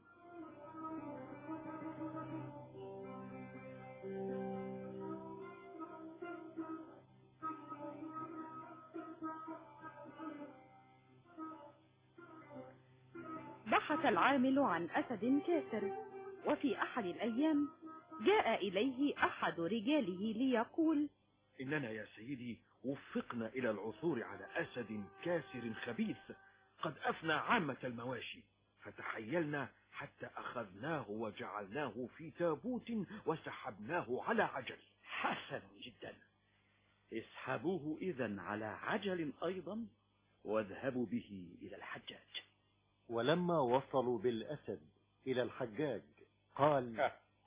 بحث العامل عن أسد كاسر، وفي أحد الأيام جاء إليه أحد رجاله ليقول: إننا يا سيدي وفقنا إلى العثور على أسد كاسر خبيث قد أفنى عامة المواشي، فتحيلنا حتى أخذناه وجعلناه في تابوت وسحبناه على عجل. حسن جدا، اسحبوه إذن على عجل أيضا واذهبوا به إلى الحجاج. ولما وصلوا بالأسد إلى الحجاج قال: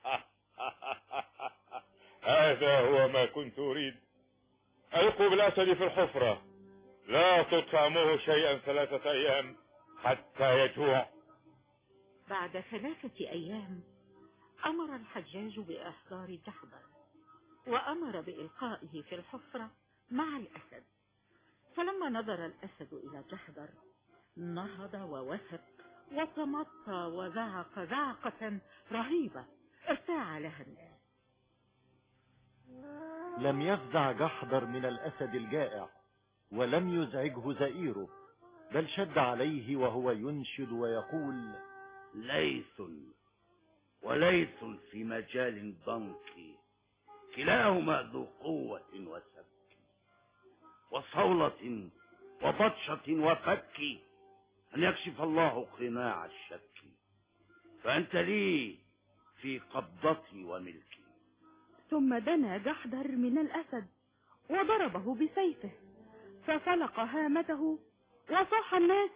هذا هو ما كنت أريد. ألقوا بالأسد في الحفرة، لا تطعموه شيئا 3 أيام حتى يجوع. بعد 3 أيام أمر الحجاج بإحضار جحظر، وأمر بإلقائه في الحفرة مع الأسد. فلما نظر الأسد إلى جحظر نهض ووثق وتمطى وزعق زعقة رهيبة ارتاع لها الناس. لم يفزع جحظر من الأسد الجائع، ولم يزعجه زئيره، بل شد عليه وهو ينشد ويقول: ليث وليث في مجال ضنك، كلاهما ذو قوة وسبك، وصولة وبطشة وفك، أن يكشف الله قناع الشك، فأنت لي في قبضتي وملكي. ثم دنا جحدر من الأسد وضربه بسيفه ففلق هامته، وصاح الناس: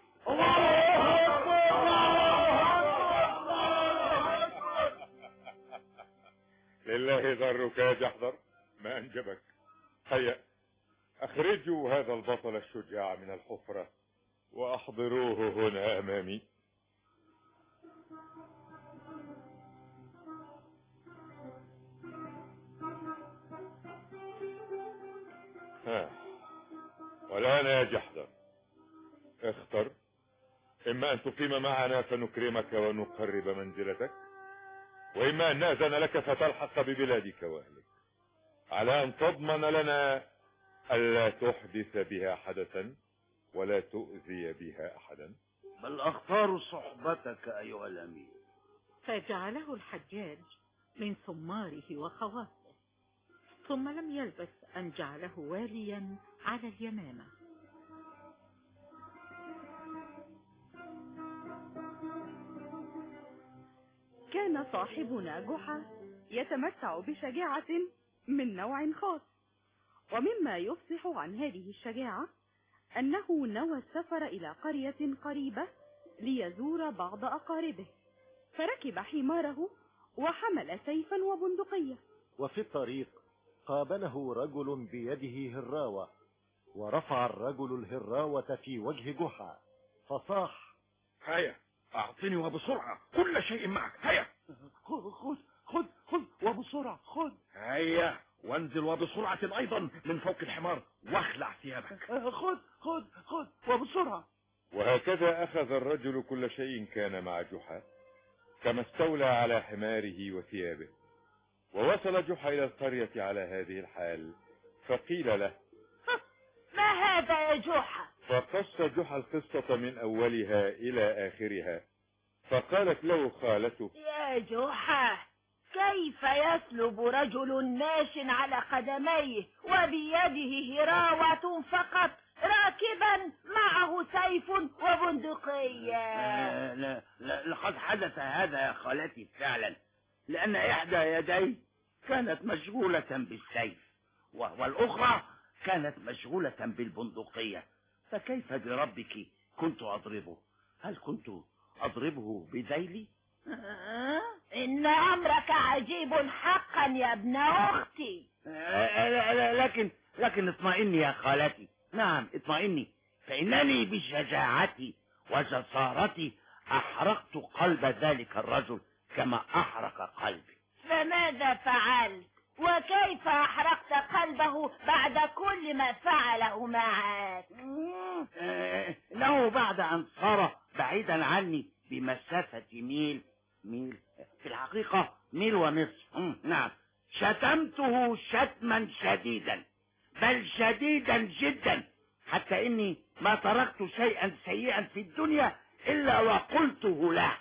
لله ضرك يا جحدر، ما أنجبك. هيا أخرجوا هذا البطل الشجاع من الحفرة وأحضروه هنا أمامي. والآن يا جحدر اختر، إما أن تقيم معنا فنكرمك ونقرب منزلتك، وإما أن نأذن لك فتلحق ببلادك وأهلك، على أن تضمن لنا ألا تحدث بها حدثا ولا تؤذي بها أحدا. بل أختار صحبتك أيها الأمير. فجعله الحجاج من ثماره وخواصه، ثم لم يلبث أن جعله واليا على اليمامة. كان صاحبنا جحا يتمتع بشجاعة من نوع خاص، ومما يفصح عن هذه الشجاعة أنه نوى السفر إلى قرية قريبة ليزور بعض أقاربه، فركب حماره وحمل سيفا وبندقية. وفي الطريق قابله رجل بيده هراوة، ورفع الرجل الهراوة في وجه جحا فصاح: هيا أعطني وبسرعة كل شيء معك. هيا خذ وبسرعة، خذ. هيا وانزل وبسرعة أيضا من فوق الحمار واخلع ثيابك. خذ وبسرعة. وهكذا أخذ الرجل كل شيء كان مع جحا، كما استولى على حماره وثيابه. ووصل جحا إلى القرية على هذه الحال، فقيل له: ما هذا يا جحا؟ فقص جحا القصة من أولها إلى آخرها، فقالت له خالته: يا جحا، كيف يسلب رجل ماش على قدميه وبيده هراوة فقط، راكبا معه سيف وبندقية؟ لا لقد حدث هذا يا خالتي فعلا، لأن إحدى يدي كانت مشغولة بالسيف، والأخرى كانت مشغولة بالبندقية، فكيف بربك كنت أضربه؟ هل كنت أضربه بذيلي؟ إن أمرك عجيب حقا يا ابن أختي. لكن اطمئني يا خالتي، نعم اطمئني، فإنني بشجاعتي وجسارتي أحرقت قلب ذلك الرجل كما أحرق قلبي. فماذا فعلت؟ وكيف أحرقت قلبه بعد كل ما فعله معك؟ إنه بعد أن صار بعيدا عني بمسافة ميل في الحقيقة ميل ونصف، نعم، شتمته شتما شديدا، بل شديدا جدا، حتى إني ما تركت شيئا سيئا في الدنيا إلا وقلته له.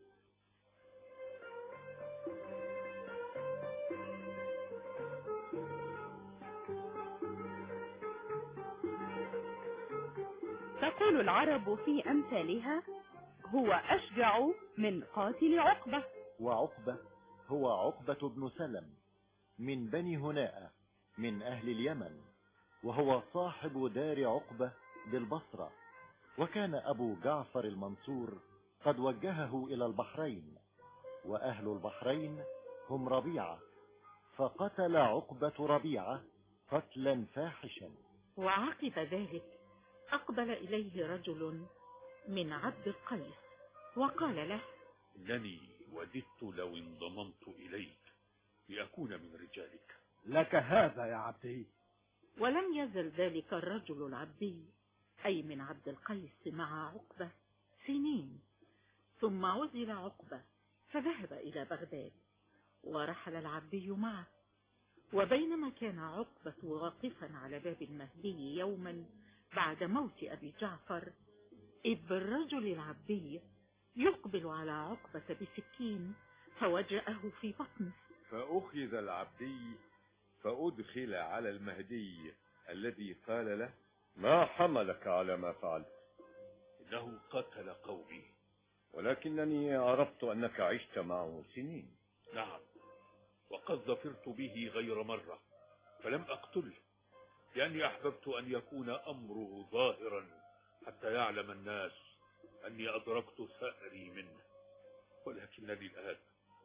تقول العرب في أمثالها: هو أشجع من قاتل عقبة. وعقبة هو عقبة بن سلم من بني هناء من أهل اليمن، وهو صاحب دار عقبة بالبصرة، وكان أبو جعفر المنصور قد وجهه إلى البحرين، وأهل البحرين هم ربيعة، فقتل عقبة ربيعة قتلا فاحشا. وعقب ذلك أقبل إليه رجل من عبد القيس وقال له: إنني وددت لو انضممت إليك لأكون من رجالك. لك هذا يا عبدي. ولم يزل ذلك الرجل العبدي أي من عبد القيس مع عقبة سنين، ثم عزل عقبة فذهب إلى بغداد، ورحل العبدي معه. وبينما كان عقبة واقفا على باب المهدي يوما بعد موت أبي جعفر إذ بالرجل العبدي يقبل على عقبة بسكين فوجأه في بطنه، فأخذ العبدي فأدخل على المهدي الذي قال له: ما حملك على ما فعلت؟ إنه قتل قومي. ولكنني عرفت أنك عشت معه سنين. نعم، وقد ظفرت به غير مرة فلم أقتله، لأني أحببت أن يكون أمره ظاهرا حتى يعلم الناس أني أدركت ثأري منه. ولكنني الآن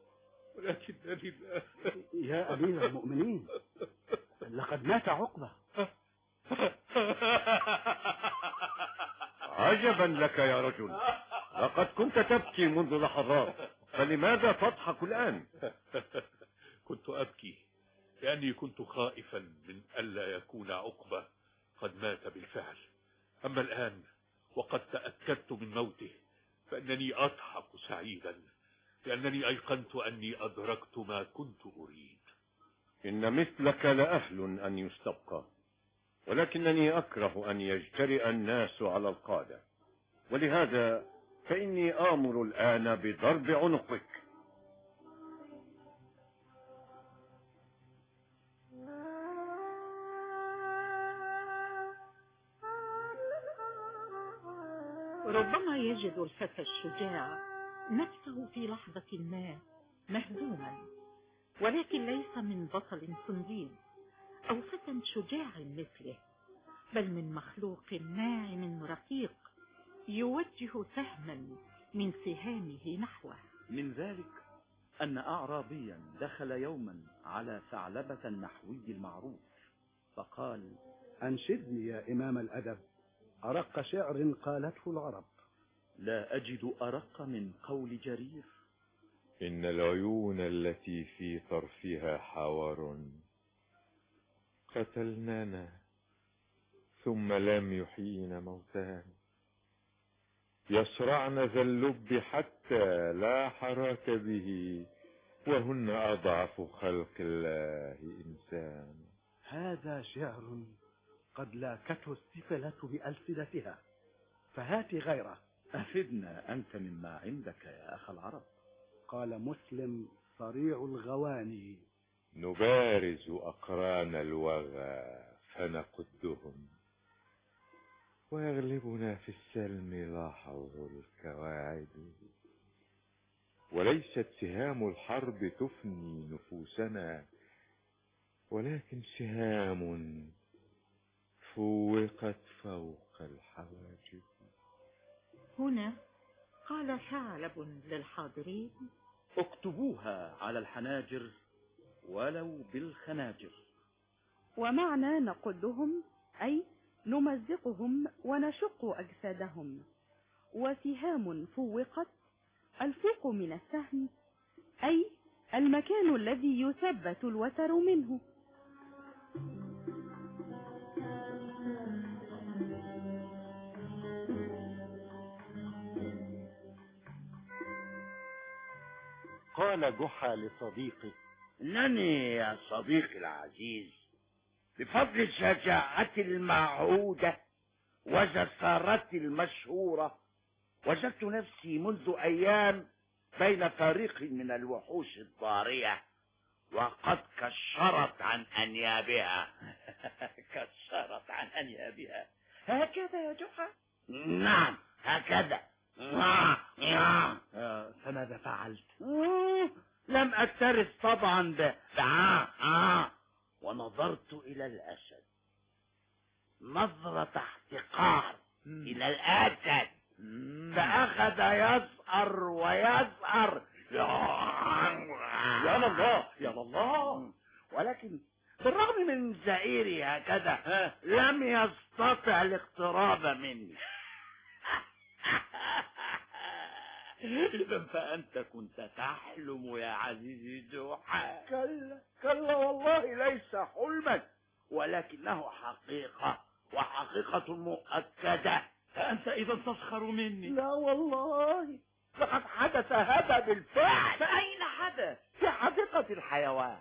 يا أمير المؤمنين، لقد مات عقبة. عجبا لك يا رجل، لقد كنت تبكي منذ لحظات، فلماذا تضحك الآن؟ كنت أبكي لأني كنت خائفا من ألا يكون عقبة قد مات بالفعل. أما الآن وقد تأكدت من موته فإنني أضحك سعيدا، لأنني أيقنت أني أدركت ما كنت أريد. إن مثلك لأهل أن يستبقى، ولكنني أكره أن يجترئ الناس على القادة، ولهذا فإني آمر الآن بضرب عنقك. ربما يجد الفتى الشجاع نفسه في لحظة ما مهزوما، ولكن ليس من بطل صنديد أو فتى شجاع مثله، بل من مخلوق ناعم رقيق يوجه سهما من سهامه نحوه. من ذلك أن أعرابيا دخل يوما على ثعلبة النحوي المعروف فقال: أنشدني يا إمام الأدب أرق شعر قالته العرب. لا أجد أرق من قول جرير: إن العيون التي في طرفها حور قتلنانا ثم لم يحيين موتان، يصرعن ذا اللب حتى لا حراك به، وهن أضعف خلق الله إنسان. هذا شعر قد لاكته السفلة بألسنتها، فهات غيره. أفدنا أنت مما عندك يا أخ العرب. قال مسلم صريع الغواني: نبارز أقران الوغى فنقدهم، ويغلبنا في السلم لاحظ الكواعد، وليست سهام الحرب تفني نفوسنا، ولكن سهام فوقت فوق الحواجب. هنا قال ثعلب للحاضرين: اكتبوها على الحناجر ولو بالخناجر. ومعنى نقدهم أي نمزقهم ونشق أجسادهم، وسهام فوقت الفوق من السهم أي المكان الذي يثبت الوتر منه. قال جحا لصديقه: إنني يا صديقي العزيز بفضل الشجاعة المعهودة وجسارتي المشهورة وجدت نفسي منذ أيام بين فريق من الوحوش الضارية، وقد كشرت عن أنيابها. كشرت عن أنيابها هكذا يا جحا؟ نعم هكذا. فماذا فعلت؟ لم أكترث طبعا ونظرت إلى الأسد نظرة احتقار إلى الأسد، فأخذ يزأر ويزأر. يا الله يا الله، ولكن بالرغم من زئيري هكذا لم يستطع الاقتراب مني. إذا فأنت كنت تحلم يا عزيزي جحا. كلا والله ليس حلما، ولكنه حقيقة، وحقيقة مؤكدة. فأنت إذا تسخر مني. لا والله، لقد حدث هذا بالفعل. فأين حدث؟ في حديقة الحيوان.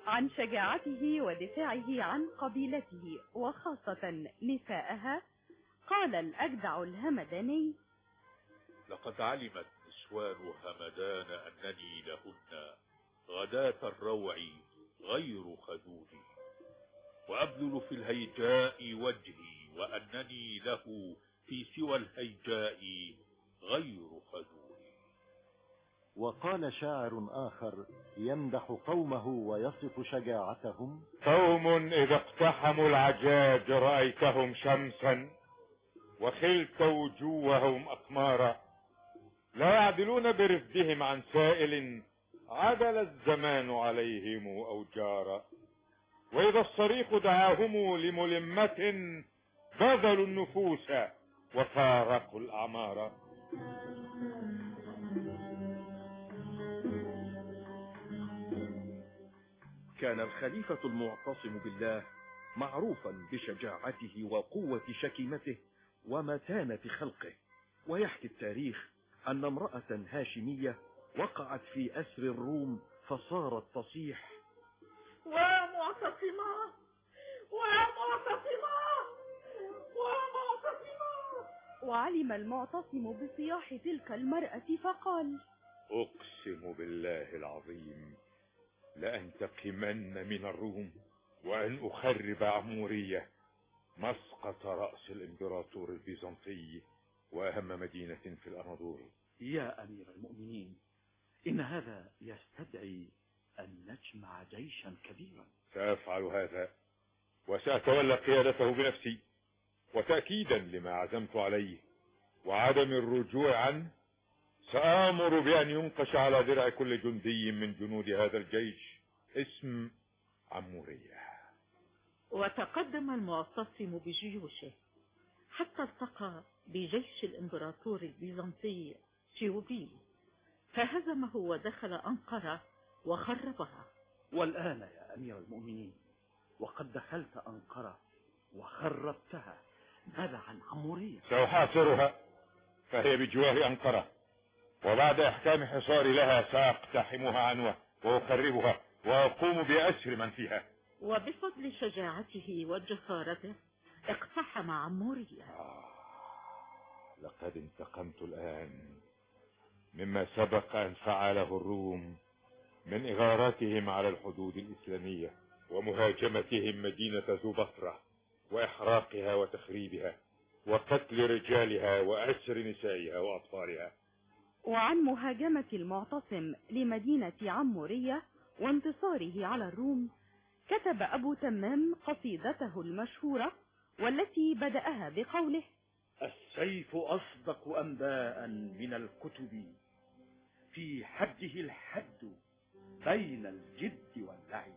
عن شجاعته ودفاعه عن قبيلته وخاصة نساءها، قال الأجدع الهمداني: لقد علمت نسوان همدان أنني لهن غداة الروع غير خذول، وأبذل في الهيجاء وجهي، وأنني له في سوى الهيجاء غير خذول. وقال شاعر آخر يمدح قومه ويصف شجاعتهم: قوم إذا اقتحموا العجاج رأيتهم شمسا، وخلت وجوههم أقمارا، لا يعدلون برفدهم عن سائل، عدل الزمان عليهم أوجارا. وإذا الصريخ دعاهم لملمة، بذلوا النفوس وفارقوا الأعمار. كان الخليفة المعتصم بالله معروفا بشجاعته وقوة شكيمته ومتانة خلقه. ويحكي التاريخ أن امرأة هاشمية وقعت في أسر الروم فصارت تصيح: ومعتصما ومعتصما ومعتصما. وعلم المعتصم بصياح تلك المرأة فقال: أقسم بالله العظيم لأنتقمن من الروم، وأن أخرب عمورية، مسقط رأس الإمبراطور البيزنطي وأهم مدينة في الأناضول. يا أمير المؤمنين، إن هذا يستدعي أن نجمع جيشا كبيرا. سأفعل هذا، وسأتولى قيادته بنفسي، وتأكيدا لما عزمت عليه وعدم الرجوع عنه، سآمر بأن ينقش على درع كل جندي من جنود هذا الجيش اسم عمورية. وتقدم المعتصم بجيوشه حتى التقى بجيش الإمبراطور البيزنطي تيوبيل، فهزمه ودخل أنقرة وخربها. والآن يا أمير المؤمنين، وقد دخلت أنقرة وخربتها، ماذا عن عمورية؟ سأحاصرها، فهي بجوار أنقرة، وبعد إحكام حصاري لها سأقتحمها عنوة وأخربها وأقوم بأسر من فيها. وبفضل شجاعته وجسارته اقتحم عمورية. لقد انتقمت الآن مما سبق أن فعله الروم من إغاراتهم على الحدود الإسلامية ومهاجمتهم مدينة زوبطرة وإحراقها وتخريبها وقتل رجالها وأسر نسائها وأطفالها. وعن مهاجمة المعتصم لمدينة عمورية وانتصاره على الروم، كتب أبو تمام قصيدته المشهورة والتي بدأها بقوله: السيف أصدق أنباء من الكتب، في حده الحد بين الجد واللعب.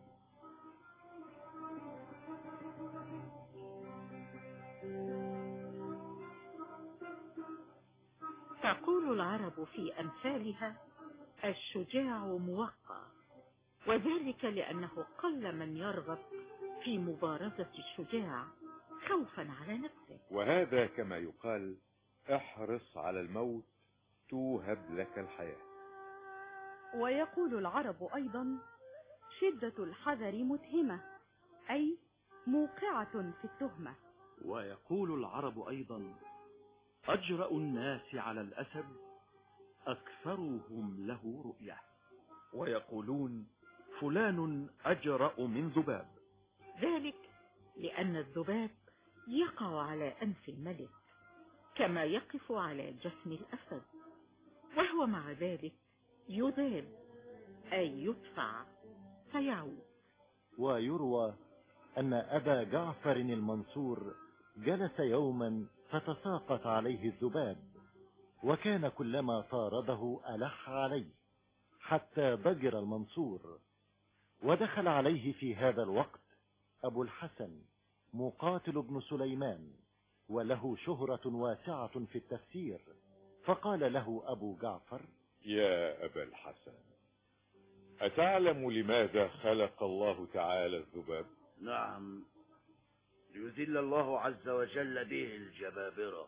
تقول العرب في أمثالها: الشجاع موقع، وذلك لأنه قل من يرغب في مبارزة الشجاع خوفا على نفسه. وهذا كما يقال: احرص على الموت توهب لك الحياة. ويقول العرب أيضا: شدة الحذر متهمة، أي موقعة في التهمة. ويقول العرب أيضا: أجرأ الناس على الأسد أكثرهم له رؤية. ويقولون: فلان أجرأ من ذباب، ذلك لأن الذباب يقع على أنف الملك كما يقف على جسم الأسد، وهو مع ذلك يذاب أي يدفع فيعود. ويروى أن أبا جعفر المنصور جلس يوما فتساقط عليه الذباب، وكان كلما طارده ألح عليه حتى ضجر المنصور. ودخل عليه في هذا الوقت أبو الحسن مقاتل بن سليمان، وله شهرة واسعة في التفسير، فقال له أبو جعفر: يا أبا الحسن، أتعلم لماذا خلق الله تعالى الذباب؟ نعم، ليذل الله عز وجل به الجبابرة.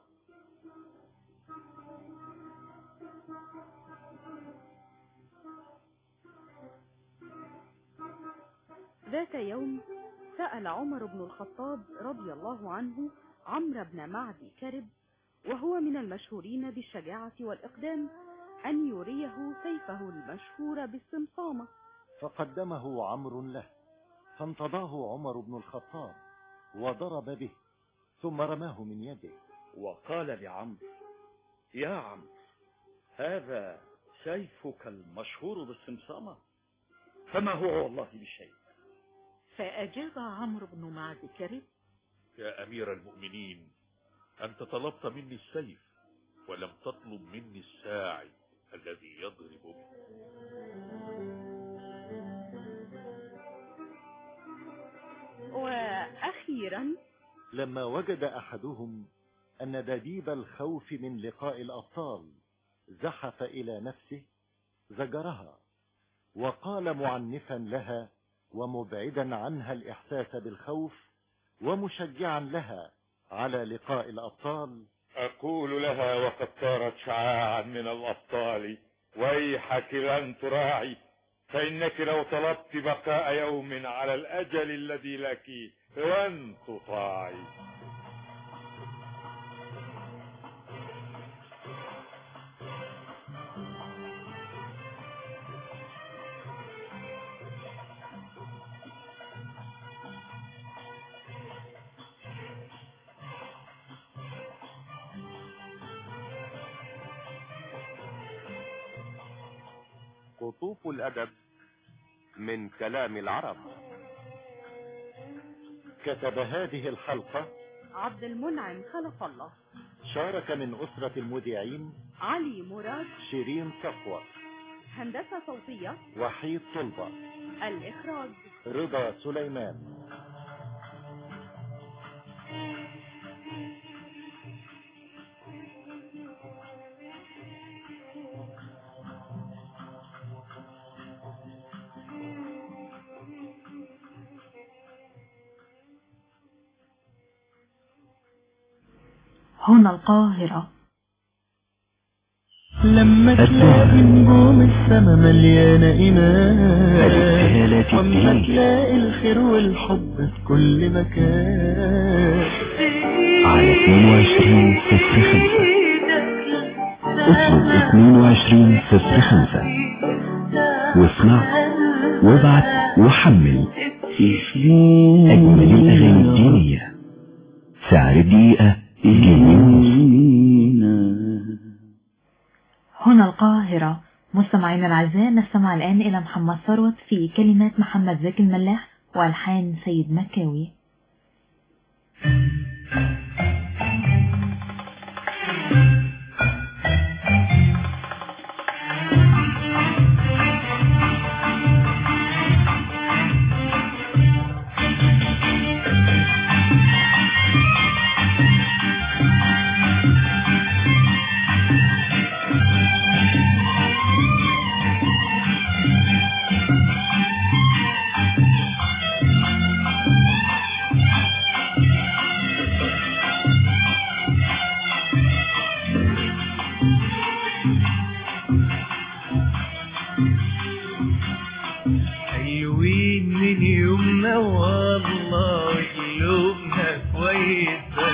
ذات يوم سأل عمر بن الخطاب رضي الله عنه عمرو بن معدي كرب، وهو من المشهورين بالشجاعة والإقدام، أن يريه سيفه المشهور بالسمصامة. فقدمه عمرو له، فانتضاه عمر بن الخطاب وضرب به، ثم رماه من يده، وقال لعمرو: يا عمرو، هذا سيفك المشهور بالسمسامة، فما هو والله بالشيء. فأجاب عمرو بن معدي كرب: يا أمير المؤمنين، أنت طلبت مني السيف ولم تطلب مني الساعي الذي يضرب به. وأخيرا لما وجد أحدهم أن دبيب الخوف من لقاء الأبطال زحف إلى نفسه زجرها، وقال معنفا لها ومبعدا عنها الإحساس بالخوف ومشجعا لها على لقاء الأبطال: أقول لها وقد صارت شعاعا من الأبطال: ويحك لن تراعي، فإنك لو طلبت بقاء يوم على الأجل الذي لك لن تطاعي. قطوف الأدب من كلام العرب. كتب هذه الحلقة عبد المنعم خلف الله. شارك من أسرة المذيعين علي مراد، شيرين صفوة. هندسة صوتية وحيد طلبة. الإخراج رضا سليمان. هنا القاهرة. لما تلاقي نجوم السما مليانة إيمان، وأما تلاقي الخير والحب في كل مكان، على 22/05 اطلب 22/05 واسمع وابعت وحمل أجمل الأغاني الدينية. سعر الدقيقة هنا القاهرة. مستمعينا الأعزاء، نستمع الآن إلى محمد ثروت في كلمات محمد زكي الملاح والحان سيد مكاوي. حلوين من يومنا والله وقلوبنا كويسة،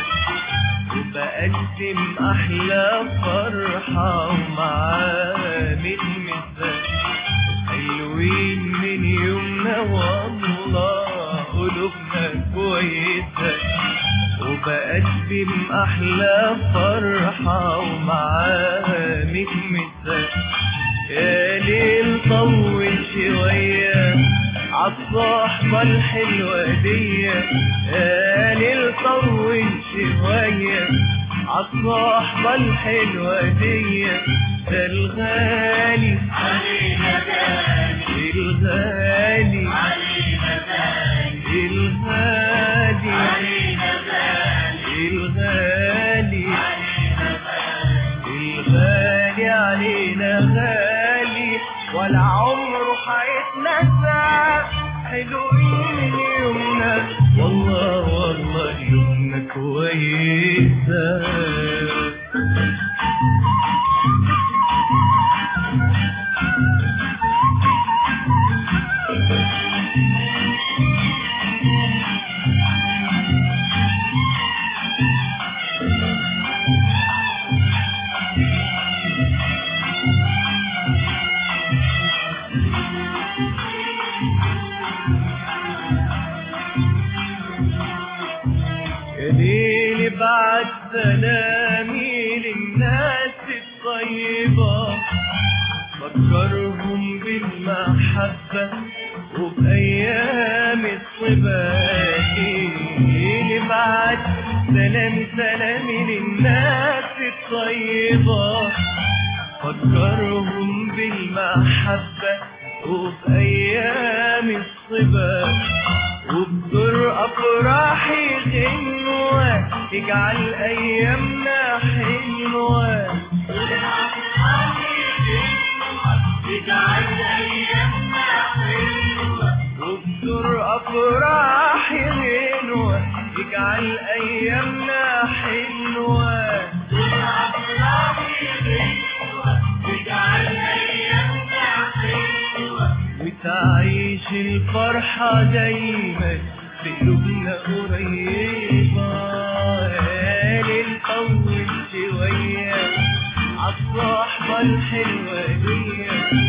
وبقدم أحلى فرحة ومعامل مثال. حلوين من يومنا والله قلوبنا كويسة، وبقدم أحلى فرحة ومعامل مثال. يا ليل طول شوية عالصحبة الحلوة دي، يا ليل طول شوية عالصحبة الحلوة دي. ده الغالي علينا غالي، الغالي علينا غالي، الغالي علينا غالي، الغالي علينا غالي، الغالي علينا غالي، ولا عمره هيتنسى. حلوين من يومنا والله والله يومنا كويسة. بعد سلامي للناس الطيبة فكرهم بالمحبة وبأيام الصباح بعد سلامي للناس الطيبة فكرهم بالمحبة وبأيام الصبا وبدر أفراحي غنوة اجعل أيامنا حلوة وبدر أفراحي غنوة اجعل أيامنا حلوة وتعيش الفرحة دايما في قلوبنا قريبة لنطول شوية عالصحبة الحلوة دي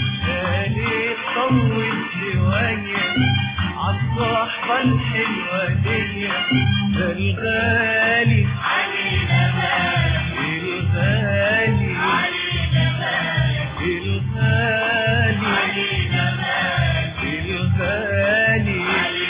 لنطول شوية عالصحبة الحلوة دي الغالي علينا مالي الغالي علينا مالي الغالي علينا مالي الغالي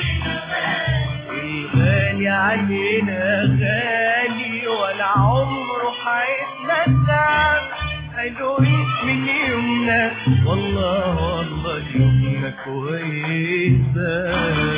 الغالي علينا غالي ولا عمره هيتنسى حلوين من يومنا والله والله يومنا كويسة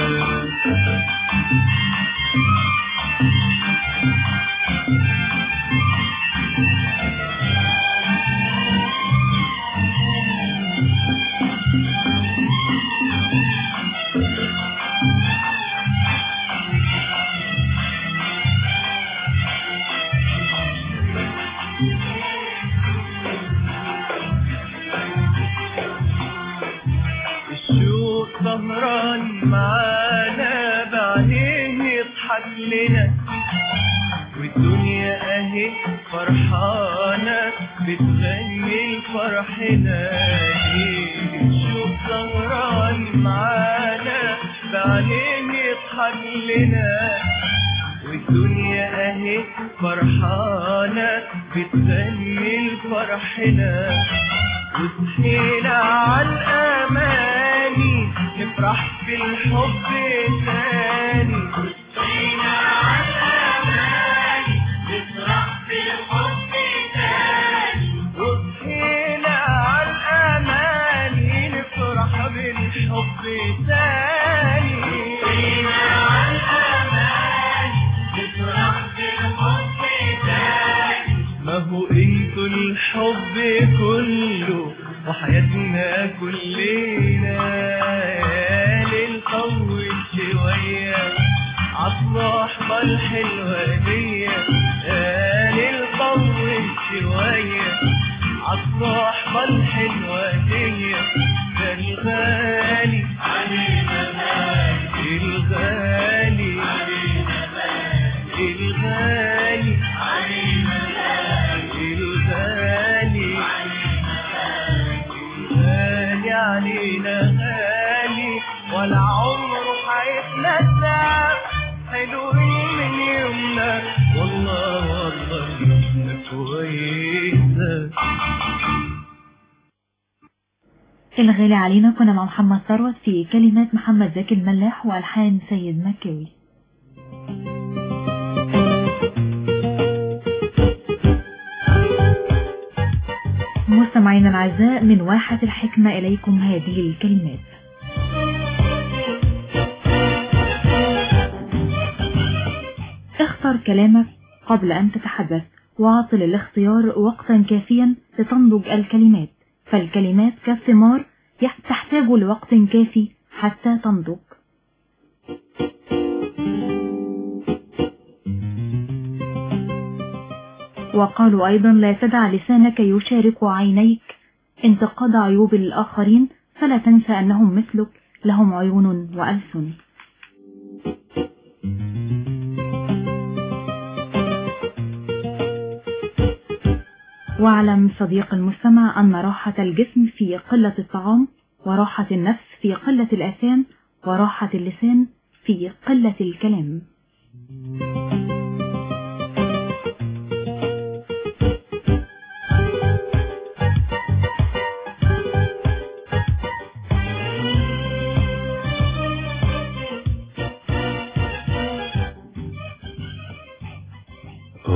الشوق سهران معانا بعدين يضحك لنا والدنيا اهي فرحانة بتغني لفرحنا الشوق سهران معانا بعدين يضحك لنا والدنيا اهي فرحانة بتغني لفرحنا وصحينا عالأماني نفرح بالحب تاني وصحينا عالأماني نفرح بالحب تاني وصحينا عالأماني نفرح بالحب تاني وصحينا عالأماني نفرح بالحب تاني ما هو انتوا الحب كله وحياتنا كلنا لنطول شوية عالصحبة الحلوة دي لنطول شوية عالصحبة الحلوة دي ده الغالي علينا مالي الغالي علينا مالي الغالي علينا مالي الغالي غالي علينا غالي ولا عمره هيتنسى حلوين من يومنا والله والله يومنا كويسة. الغالي علينا كنا مع محمد ثروت في كلمات محمد زكي الملاح والحان سيد مكاوي. مستمعينا الأعزاء من واحة الحكمة إليكم هذه الكلمات. اختر كلامك قبل أن تتحدث واعط للاختيار وقتا كافيا لتنضج الكلمات فالكلمات كالثمار تحتاج لوقت كافي حتى تنضج. وقالوا أيضا لا تدع لسانك يشارك عينيك انتقاد عيوب الآخرين فلا تنسى أنهم مثلك لهم عيون وألسن. واعلم صديق المستمع أن راحة الجسم في قلة الطعام وراحة النفس في قلة الآثام وراحة اللسان في قلة الكلام.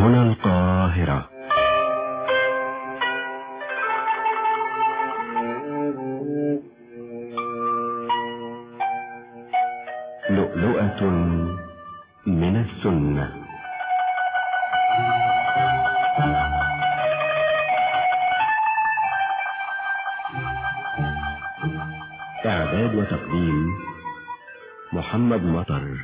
هنا القاهرة. لؤلؤة من السنة. إعداد وتقديم محمد مطر.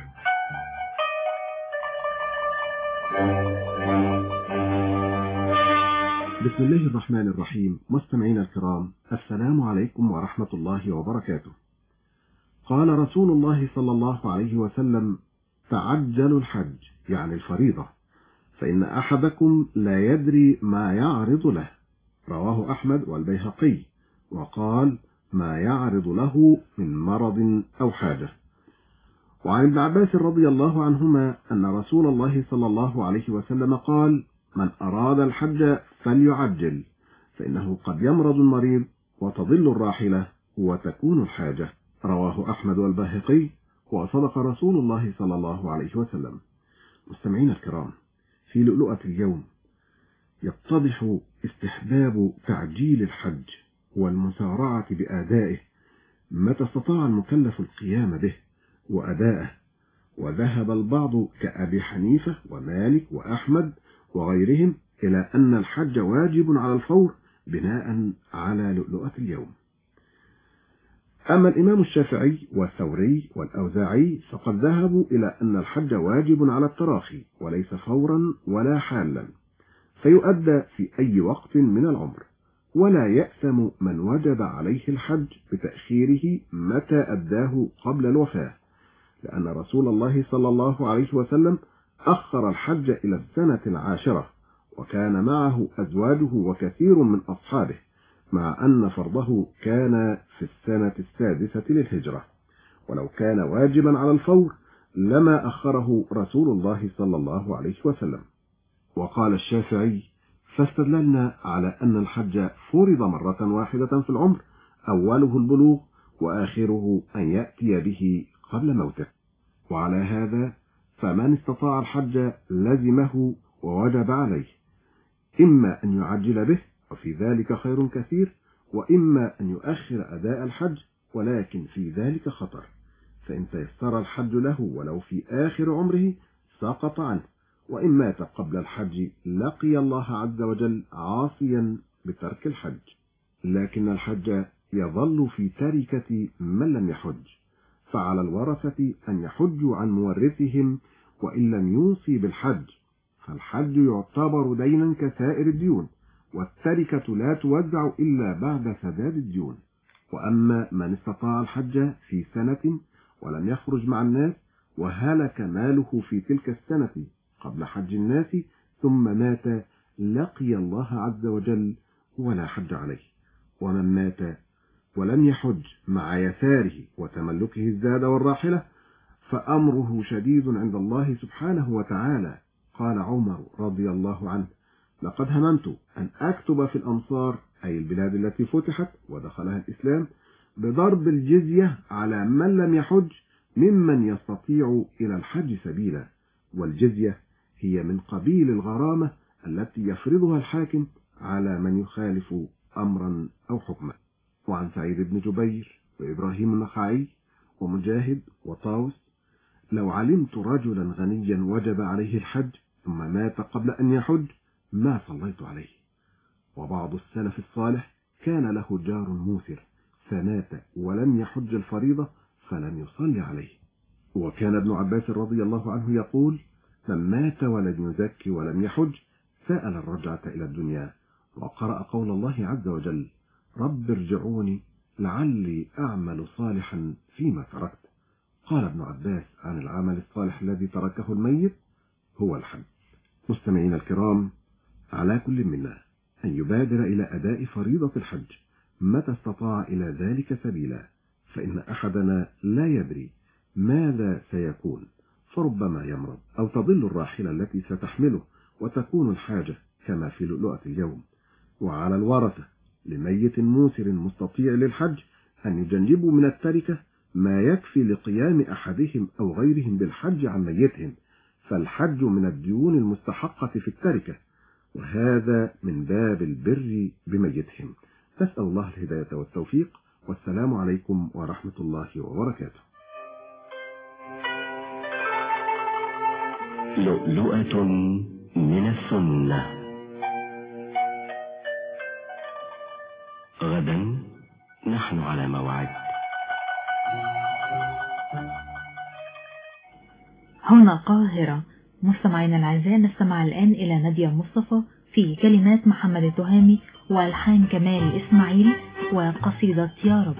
بسم الله الرحمن الرحيم. مستمعينا الكرام، السلام عليكم ورحمة الله وبركاته. قال رسول الله صلى الله عليه وسلم: تعجلوا الحج، يعني الفريضة، فإن أحدكم لا يدري ما يعرض له. رواه أحمد والبيهقي، وقال: ما يعرض له من مرض أو حاجة. وعن ابن عباس رضي الله عنهما أن رسول الله صلى الله عليه وسلم قال: من أراد الحج فليعجل، فإنه قد يمرض المريض وتضل الراحلة وتكون الحاجة. رواه أحمد والبيهقي، وصدق رسول الله صلى الله عليه وسلم. مستمعين الكرام، في لؤلؤة اليوم يتضح استحباب تعجيل الحج والمسارعة بأدائه متى استطاع المكلف القيام به وأداءه. وذهب البعض كأبي حنيفة ومالك وأحمد وغيرهم إلى أن الحج واجب على الفور بناء على لؤلؤة اليوم. أما الإمام الشافعي والثوري والأوزاعي فقد ذهبوا إلى أن الحج واجب على التراخي وليس فورا ولا حالا، فيؤدى في أي وقت من العمر، ولا يأثم من وجب عليه الحج بتأخيره متى أداه قبل الوفاة، لأن رسول الله صلى الله عليه وسلم أخر الحج إلى السنة 10، وكان معه أزواجه وكثير من أصحابه، مع أن فرضه كان في السنة 6 للهجرة. ولو كان واجبا على الفور لما أخره رسول الله صلى الله عليه وسلم. وقال الشافعي: فاستدللنا على أن الحج فرض مرة واحدة في العمر، أوله البلوغ وآخره أن يأتي به قبل موته. وعلى هذا فمن استطاع الحج لزمه ووجب عليه، إما أن يعجل به وفي ذلك خير كثير، وإما أن يؤخر أداء الحج ولكن في ذلك خطر، فإن تيسر الحج له ولو في آخر عمره سقط عنه، وإن مات قبل الحج لقي الله عز وجل عاصيا بترك الحج. لكن الحج يظل في تركة من لم يحج، فعلى الورثة أن يحجوا عن مورثهم وإن لم يوصي بالحج، فالحج يعتبر دينا كسائر الديون، والتركة لا توزع إلا بعد سداد الديون. وأما من استطاع الحج في سنة ولم يخرج مع الناس وهلك ماله في تلك السنة قبل حج الناس ثم مات، لقي الله عز وجل ولا حج عليه. ومن مات ولم يحج مع يساره وتملكه الزاد والراحلة فأمره شديد عند الله سبحانه وتعالى. قال عمر رضي الله عنه: لقد هممت أن أكتب في الأمصار، أي البلاد التي فتحت ودخلها الإسلام، بضرب الجزية على من لم يحج ممن يستطيع إلى الحج سبيلا. والجزية هي من قبيل الغرامة التي يفرضها الحاكم على من يخالف أمرا أو حكما. وعن سعيد بن جبير وإبراهيم النخعي ومجاهد وطاوس: لو علمت رجلا غنيا وجب عليه الحج ثم مات قبل أن يحج ما صليت عليه. وبعض السلف الصالح كان له جار موسر فمات ولم يحج الفريضة فلم يصلي عليه. وكان ابن عباس رضي الله عنه يقول: من مات ولم يزكي ولم يحج سأل الرجعة إلى الدنيا، وقرأ قول الله عز وجل: رب ارجعوني لعلي أعمل صالحا فيما تركت. قال ابن عباس عن العمل الصالح الذي تركه الميت هو الحج. مستمعين الكرام، على كل منا أن يبادر إلى أداء فريضة الحج متى استطاع إلى ذلك سبيلا، فإن أحدنا لا يدري ماذا سيكون، فربما يمرض أو تضل الراحلة التي ستحمله وتكون الحاجة كما في لؤلؤة اليوم. وعلى الورثة لميت موسر مستطيع للحج أن يجنبوا من التركة ما يكفي لقيام أحدهم أو غيرهم بالحج عن ميتهم، فالحج من الديون المستحقة في التركة، وهذا من باب البر بميتهم. نسأل الله الهداية والتوفيق، والسلام عليكم ورحمة الله وبركاته. لؤلؤة من السنة. غدا نحن على موعد. هنا القاهرة. مستمعينا الأعزاء، نستمع الآن إلى نادية مصطفى في كلمات محمد التهامي وألحان كمال إسماعيل وقصيدة يا رب.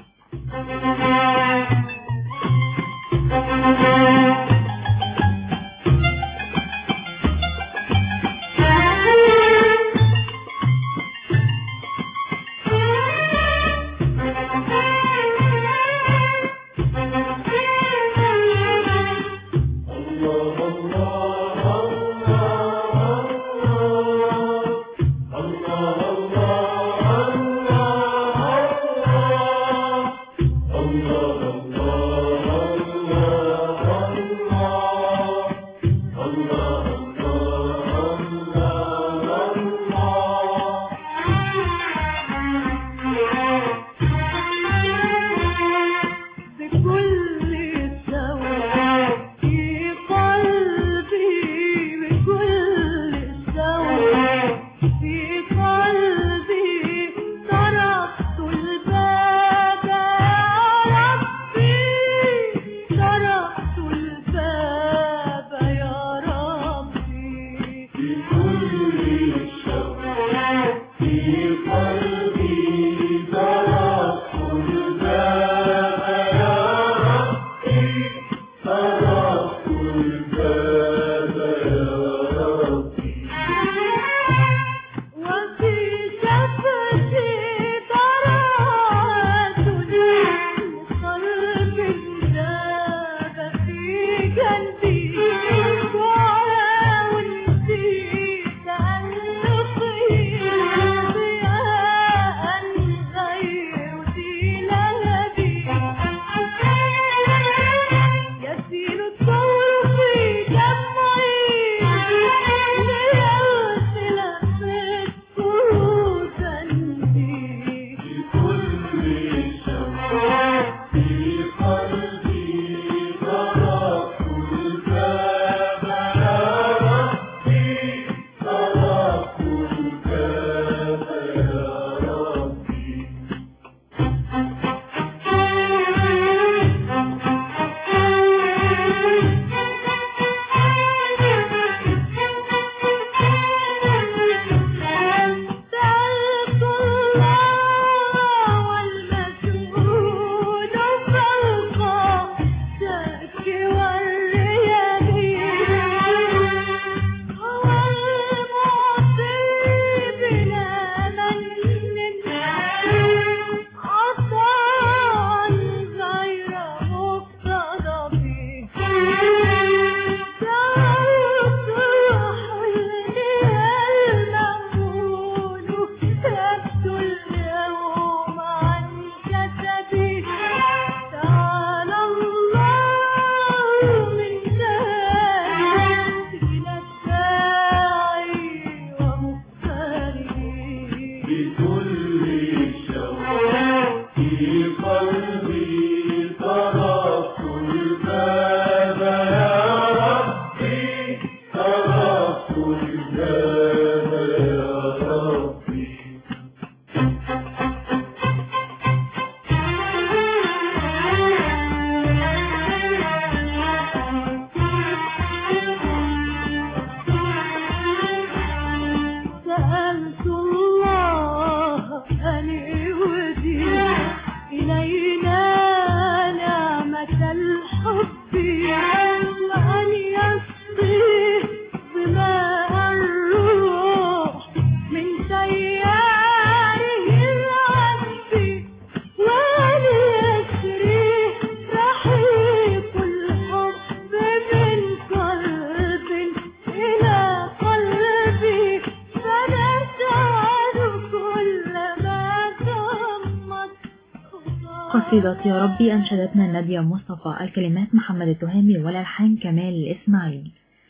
قصيدة يا ربي أنشدتنا نادية مصطفى، الكلمات محمد التهامي والألحان كمال إسماعيل.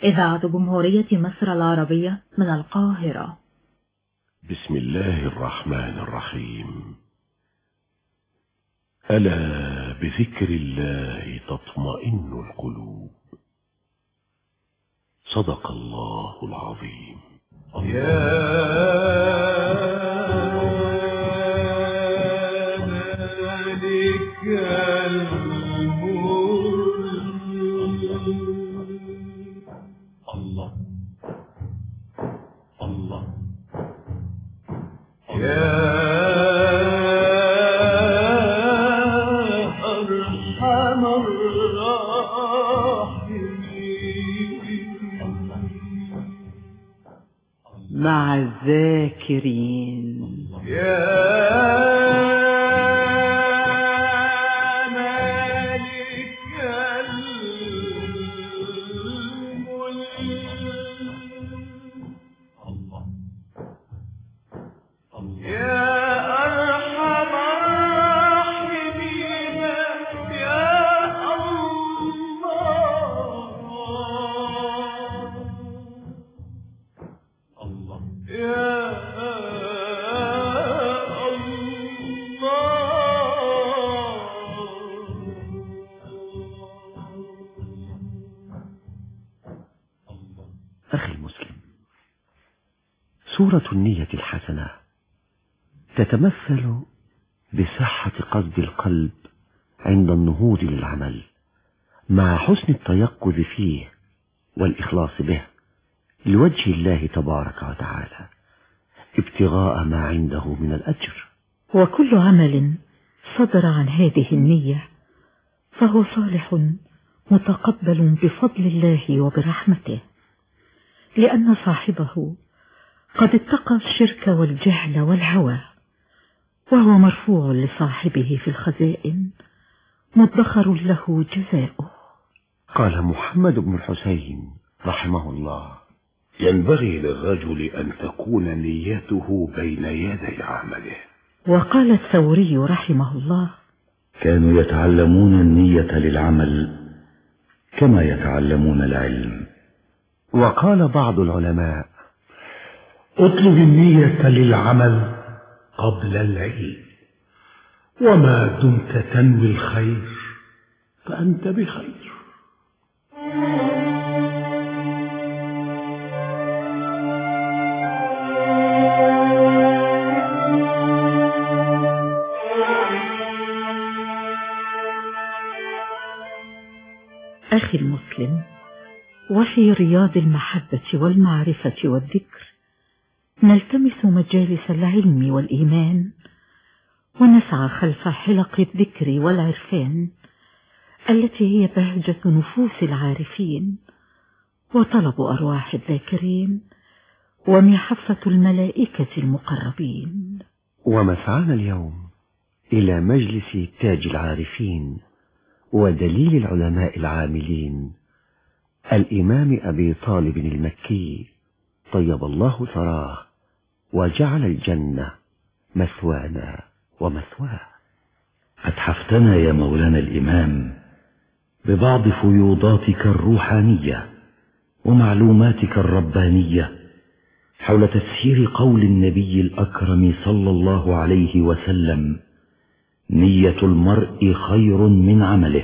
إذاعة جمهورية مصر العربية من القاهرة. بسم الله الرحمن الرحيم. ألا بذكر الله تطمئن القلوب. صدق الله العظيم. الله الله يا أرحم الراحمين مع الذاكرين أخي المسلم، صورة النية الحسنة تتمثل بصحة قصد القلب عند النهوض للعمل مع حسن التيقظ فيه والإخلاص به لوجه الله تبارك وتعالى ابتغاء ما عنده من الأجر. وكل عمل صدر عن هذه النية فهو صالح متقبل بفضل الله وبرحمته، لأن صاحبه قد اتقى الشرك والجهل والهوى، وهو مرفوع لصاحبه في الخزائن مدخر له جزاؤه. قال محمد بن الحسين رحمه الله: ينبغي للرجل أن تكون نيته بين يدي عمله. وقال الثوري رحمه الله: كانوا يتعلمون النية للعمل كما يتعلمون العلم. وقال بعض العلماء: اطلب النية للعمل قبل العلم، وما دمت تنوي الخير فأنت بخير. أخي المسلم، وفي رياض المحبة والمعرفة والذكر نلتمس مجالس العلم والإيمان، ونسعى خلف حلق الذكر والعرفان التي هي بهجة نفوس العارفين وطلب أرواح الذاكرين ومحفة الملائكة المقربين. ومسعانا اليوم إلى مجلس تاج العارفين ودليل العلماء العاملين الإمام أبي طالب المكي طيب الله ثراه وجعل الجنة مثوانا ومثواه. أتحفتنا يا مولانا الإمام ببعض فيوضاتك الروحانية ومعلوماتك الربانية حول تفسير قول النبي الأكرم صلى الله عليه وسلم: نية المرء خير من عمله.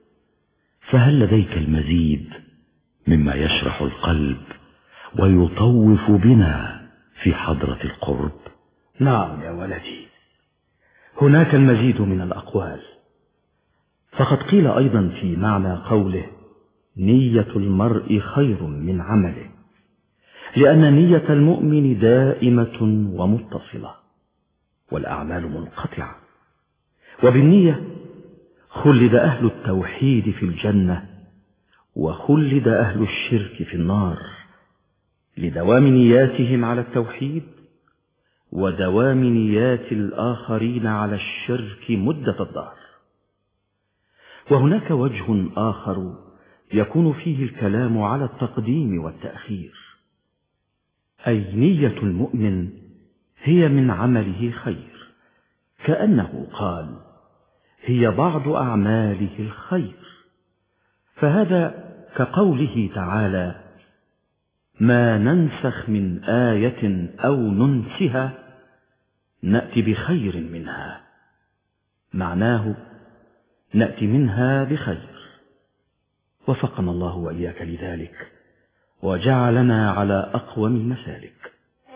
فهل لديك المزيد مما يشرح القلب ويطوف بنا في حضرة القرب؟ نعم يا ولدي، هناك المزيد من الأقوال. فقد قيل أيضا في معنى قوله: نية المرء خير من عمله، لأن نية المؤمن دائمة ومتصلة والأعمال منقطعة. وبالنية خلد أهل التوحيد في الجنة وخلد أهل الشرك في النار، لدوام نياتهم على التوحيد ودوام نيات الآخرين على الشرك مدة الدهر. وهناك وجه آخر يكون فيه الكلام على التقديم والتأخير، أي نية المؤمن هي من عمله خير، كأنه قال: هي بعض أعماله الخير. فهذا كقوله تعالى: ما ننسخ من آية أو ننسها نأتي بخير منها. معناه نأتي منها بخير. وفقنا الله وإياك لذلك وجعلنا على أقوم المسالك.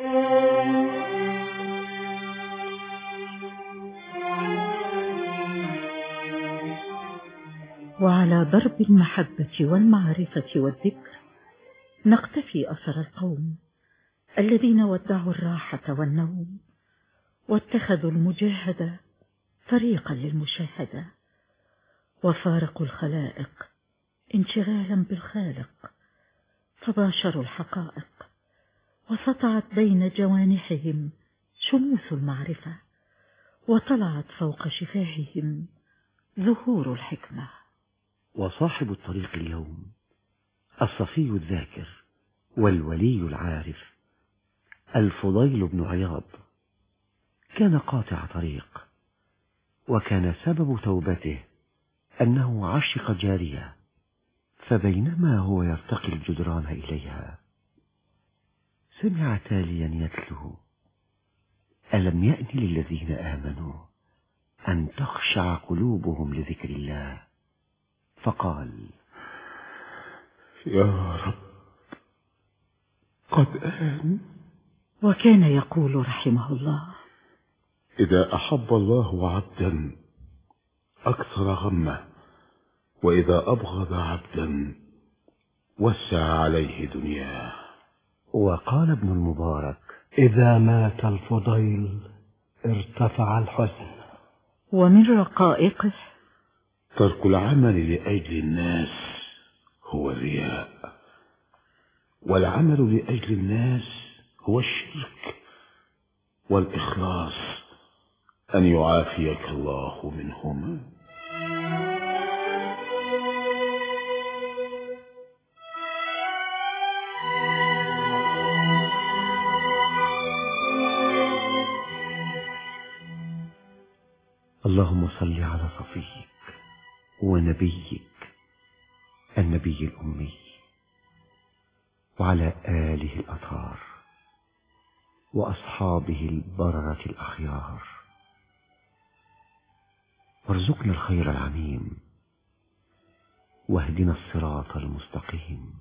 وعلى درب المحبة والمعرفة والذكر نقتفي أثر القوم الذين ودعوا الراحة والنوم واتخذوا المجاهدة طريقا للمشاهدة وفارقوا الخلائق انشغالا بالخالق، فباشروا الحقائق وسطعت بين جوانحهم شموس المعرفة وطلعت فوق شفاههم زهور الحكمة. وصاحب الطريق اليوم الصفي الذاكر والولي العارف الفضيل بن عياض، كان قاطع طريق، وكان سبب توبته أنه عشق جارية، فبينما هو يرتقي الجدران إليها سمع تاليا يتلو: ألم يأن للذين آمنوا أن تخشع قلوبهم لذكر الله، فقال: يا رب قد آن. وكان يقول رحمه الله: إذا أحب الله عبدا أكثر غمه، وإذا أبغض عبدا وسع عليه دنياه. وقال ابن المبارك: إذا مات الفضيل ارتفع الحزن. ومن رقائقه: ترك العمل لأجل الناس هو الرياء، والعمل لأجل الناس هو الشرك، والإخلاص أن يعافيك الله منهما. اللهم صل على صفيك ونبيك النبي الأمي وعلى آله الأطهار وأصحابه البررة الأخيار، وارزقنا الخير العميم، واهدنا الصراط المستقيم،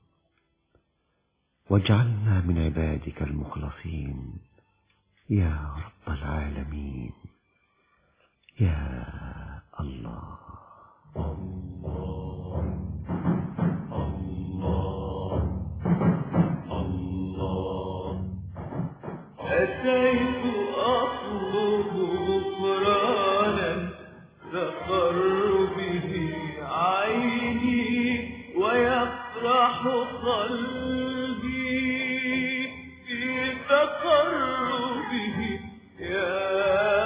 واجعلنا من عبادك المخلصين يا رب العالمين يا الله. الله الله الله. أتيت أطلب غفرانا تقر به عيني ويفرح قلبي في تقربه يا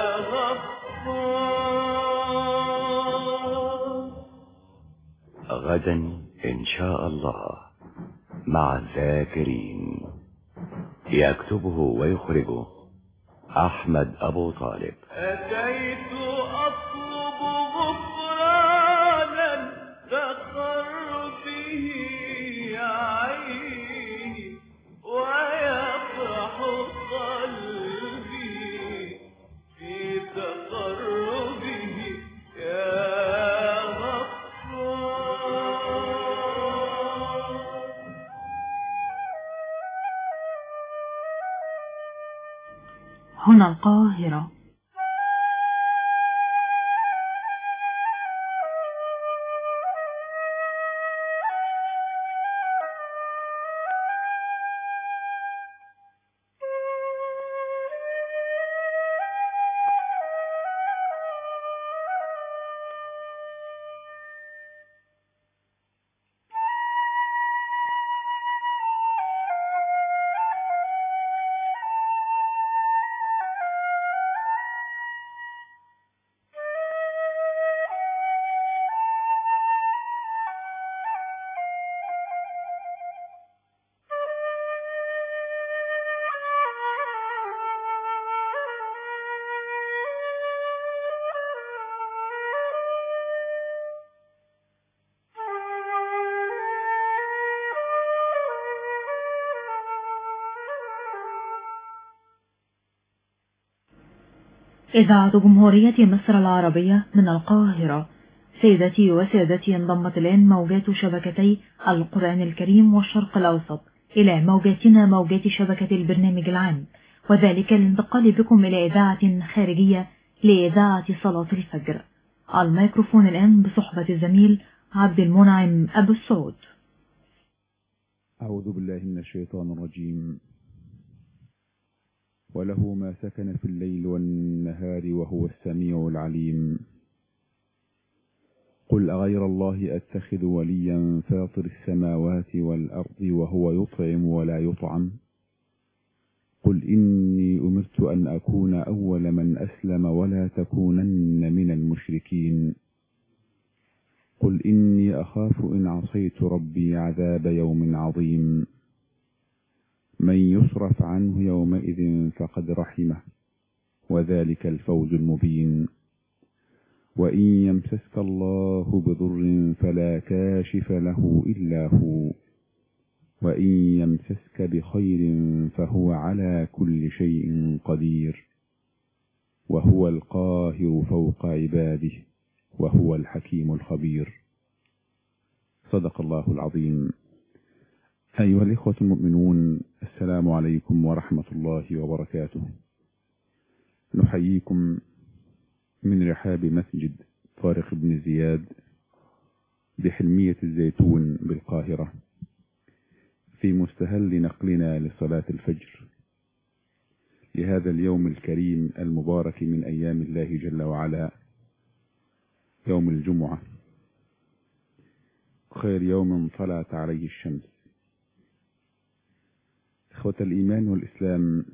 غدا إن شاء الله مع الذاكرين، يكتبه ويخرجه أحمد أبو طالب. أتيت أطلب غفرانا تقر به عيني ويفرح قلبي في تقربه يا هنا القاهرة. إذاعة جمهورية مصر العربية من القاهرة. سيدتي وسادتي، انضمت الآن موجات شبكتي القرآن الكريم والشرق الأوسط إلى موجاتنا موجات شبكة البرنامج العام، وذلك الانتقال بكم إلى إذاعة خارجية لإذاعة صلاة الفجر. على الميكروفون الآن بصحبة الزميل عبد المنعم أبو السعود. أعوذ بالله من الشيطان الرجيم. وله ما سكن في الليل والنهار وهو السميع العليم. قل أغير الله أتخذ وليا فاطر السماوات والأرض وهو يطعم ولا يطعم. قل إني أمرت أن أكون أول من أسلم ولا تكونن من المشركين. قل إني أخاف إن عصيت ربي عذاب يوم عظيم. من يصرف عنه يومئذ فقد رحمه وذلك الفوز المبين. وإن يمسسك الله بضر فلا كاشف له إلا هو، وإن يمسسك بخير فهو على كل شيء قدير، وهو القاهر فوق عباده وهو الحكيم الخبير. صدق الله العظيم. أيها الإخوة المؤمنون، السلام عليكم ورحمة الله وبركاته. نحييكم من رحاب مسجد طارق بن زياد بحلمية الزيتون بالقاهرة في مستهل نقلنا لصلاة الفجر لهذا اليوم الكريم المبارك من أيام الله جل وعلا، يوم الجمعة، خير يوم طلعت عليه الشمس. إخوة الإيمان والإسلام،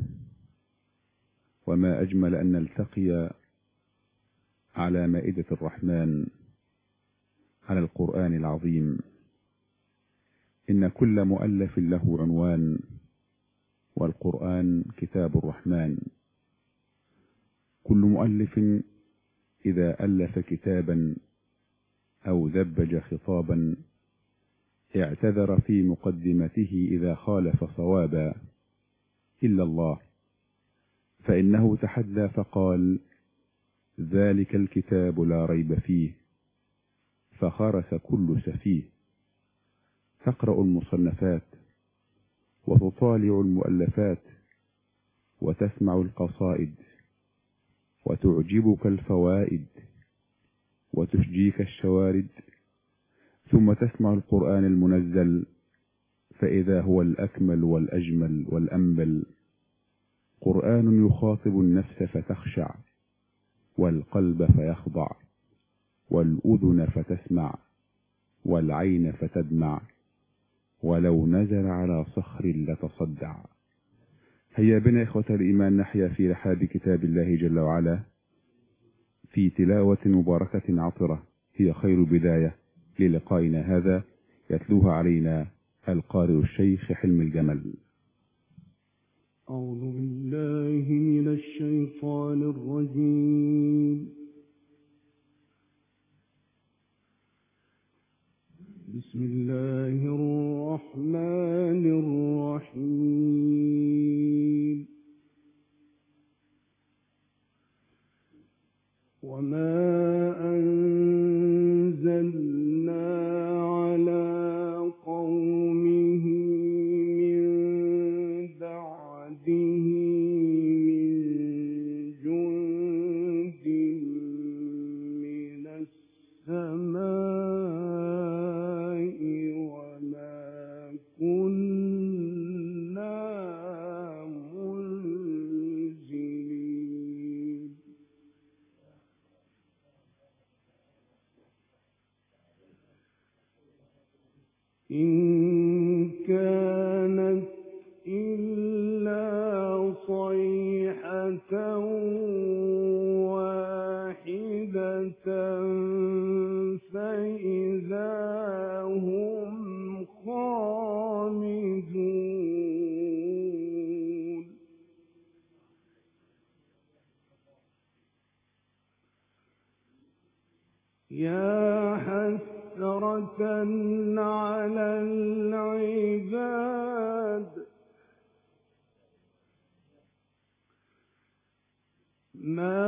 وما أجمل أن نلتقي على مائدة الرحمن على القرآن العظيم. إن كل مؤلف له عنوان، والقرآن كتاب الرحمن. كل مؤلف إذا ألف كتابا أو ذبج خطابا اعتذر في مقدمته إذا خالف صوابا إلا الله، فإنه تحدى فقال: ذلك الكتاب لا ريب فيه، فخرس كل سفيه. تقرأ المصنفات وتطالع المؤلفات وتسمع القصائد وتعجبك الفوائد وتشجيك الشوارد، ثم تسمع القرآن المنزل فإذا هو الأكمل والأجمل والأنبل. قرآن يخاطب النفس فتخشع، والقلب فيخضع، والأذن فتسمع، والعين فتدمع، ولو نزل على صخر لتصدع. هيا بنا إخوة الإيمان نحيا في رحاب كتاب الله جل وعلا في تلاوة مباركة عطرة هي خير بداية للقائنا هذا، يتلوها علينا القارئ الشيخ حلم الجمل. أعوذ بالله من الشيطان الرجيم. بسم الله الرحمن الرحيم. وما أنزلنا على قومه من بعده من جند من السماء وما كنا منزلين. إن كانت إلا صيحة واحدة فإذا هم خامدون. يا حسرة على العباد ما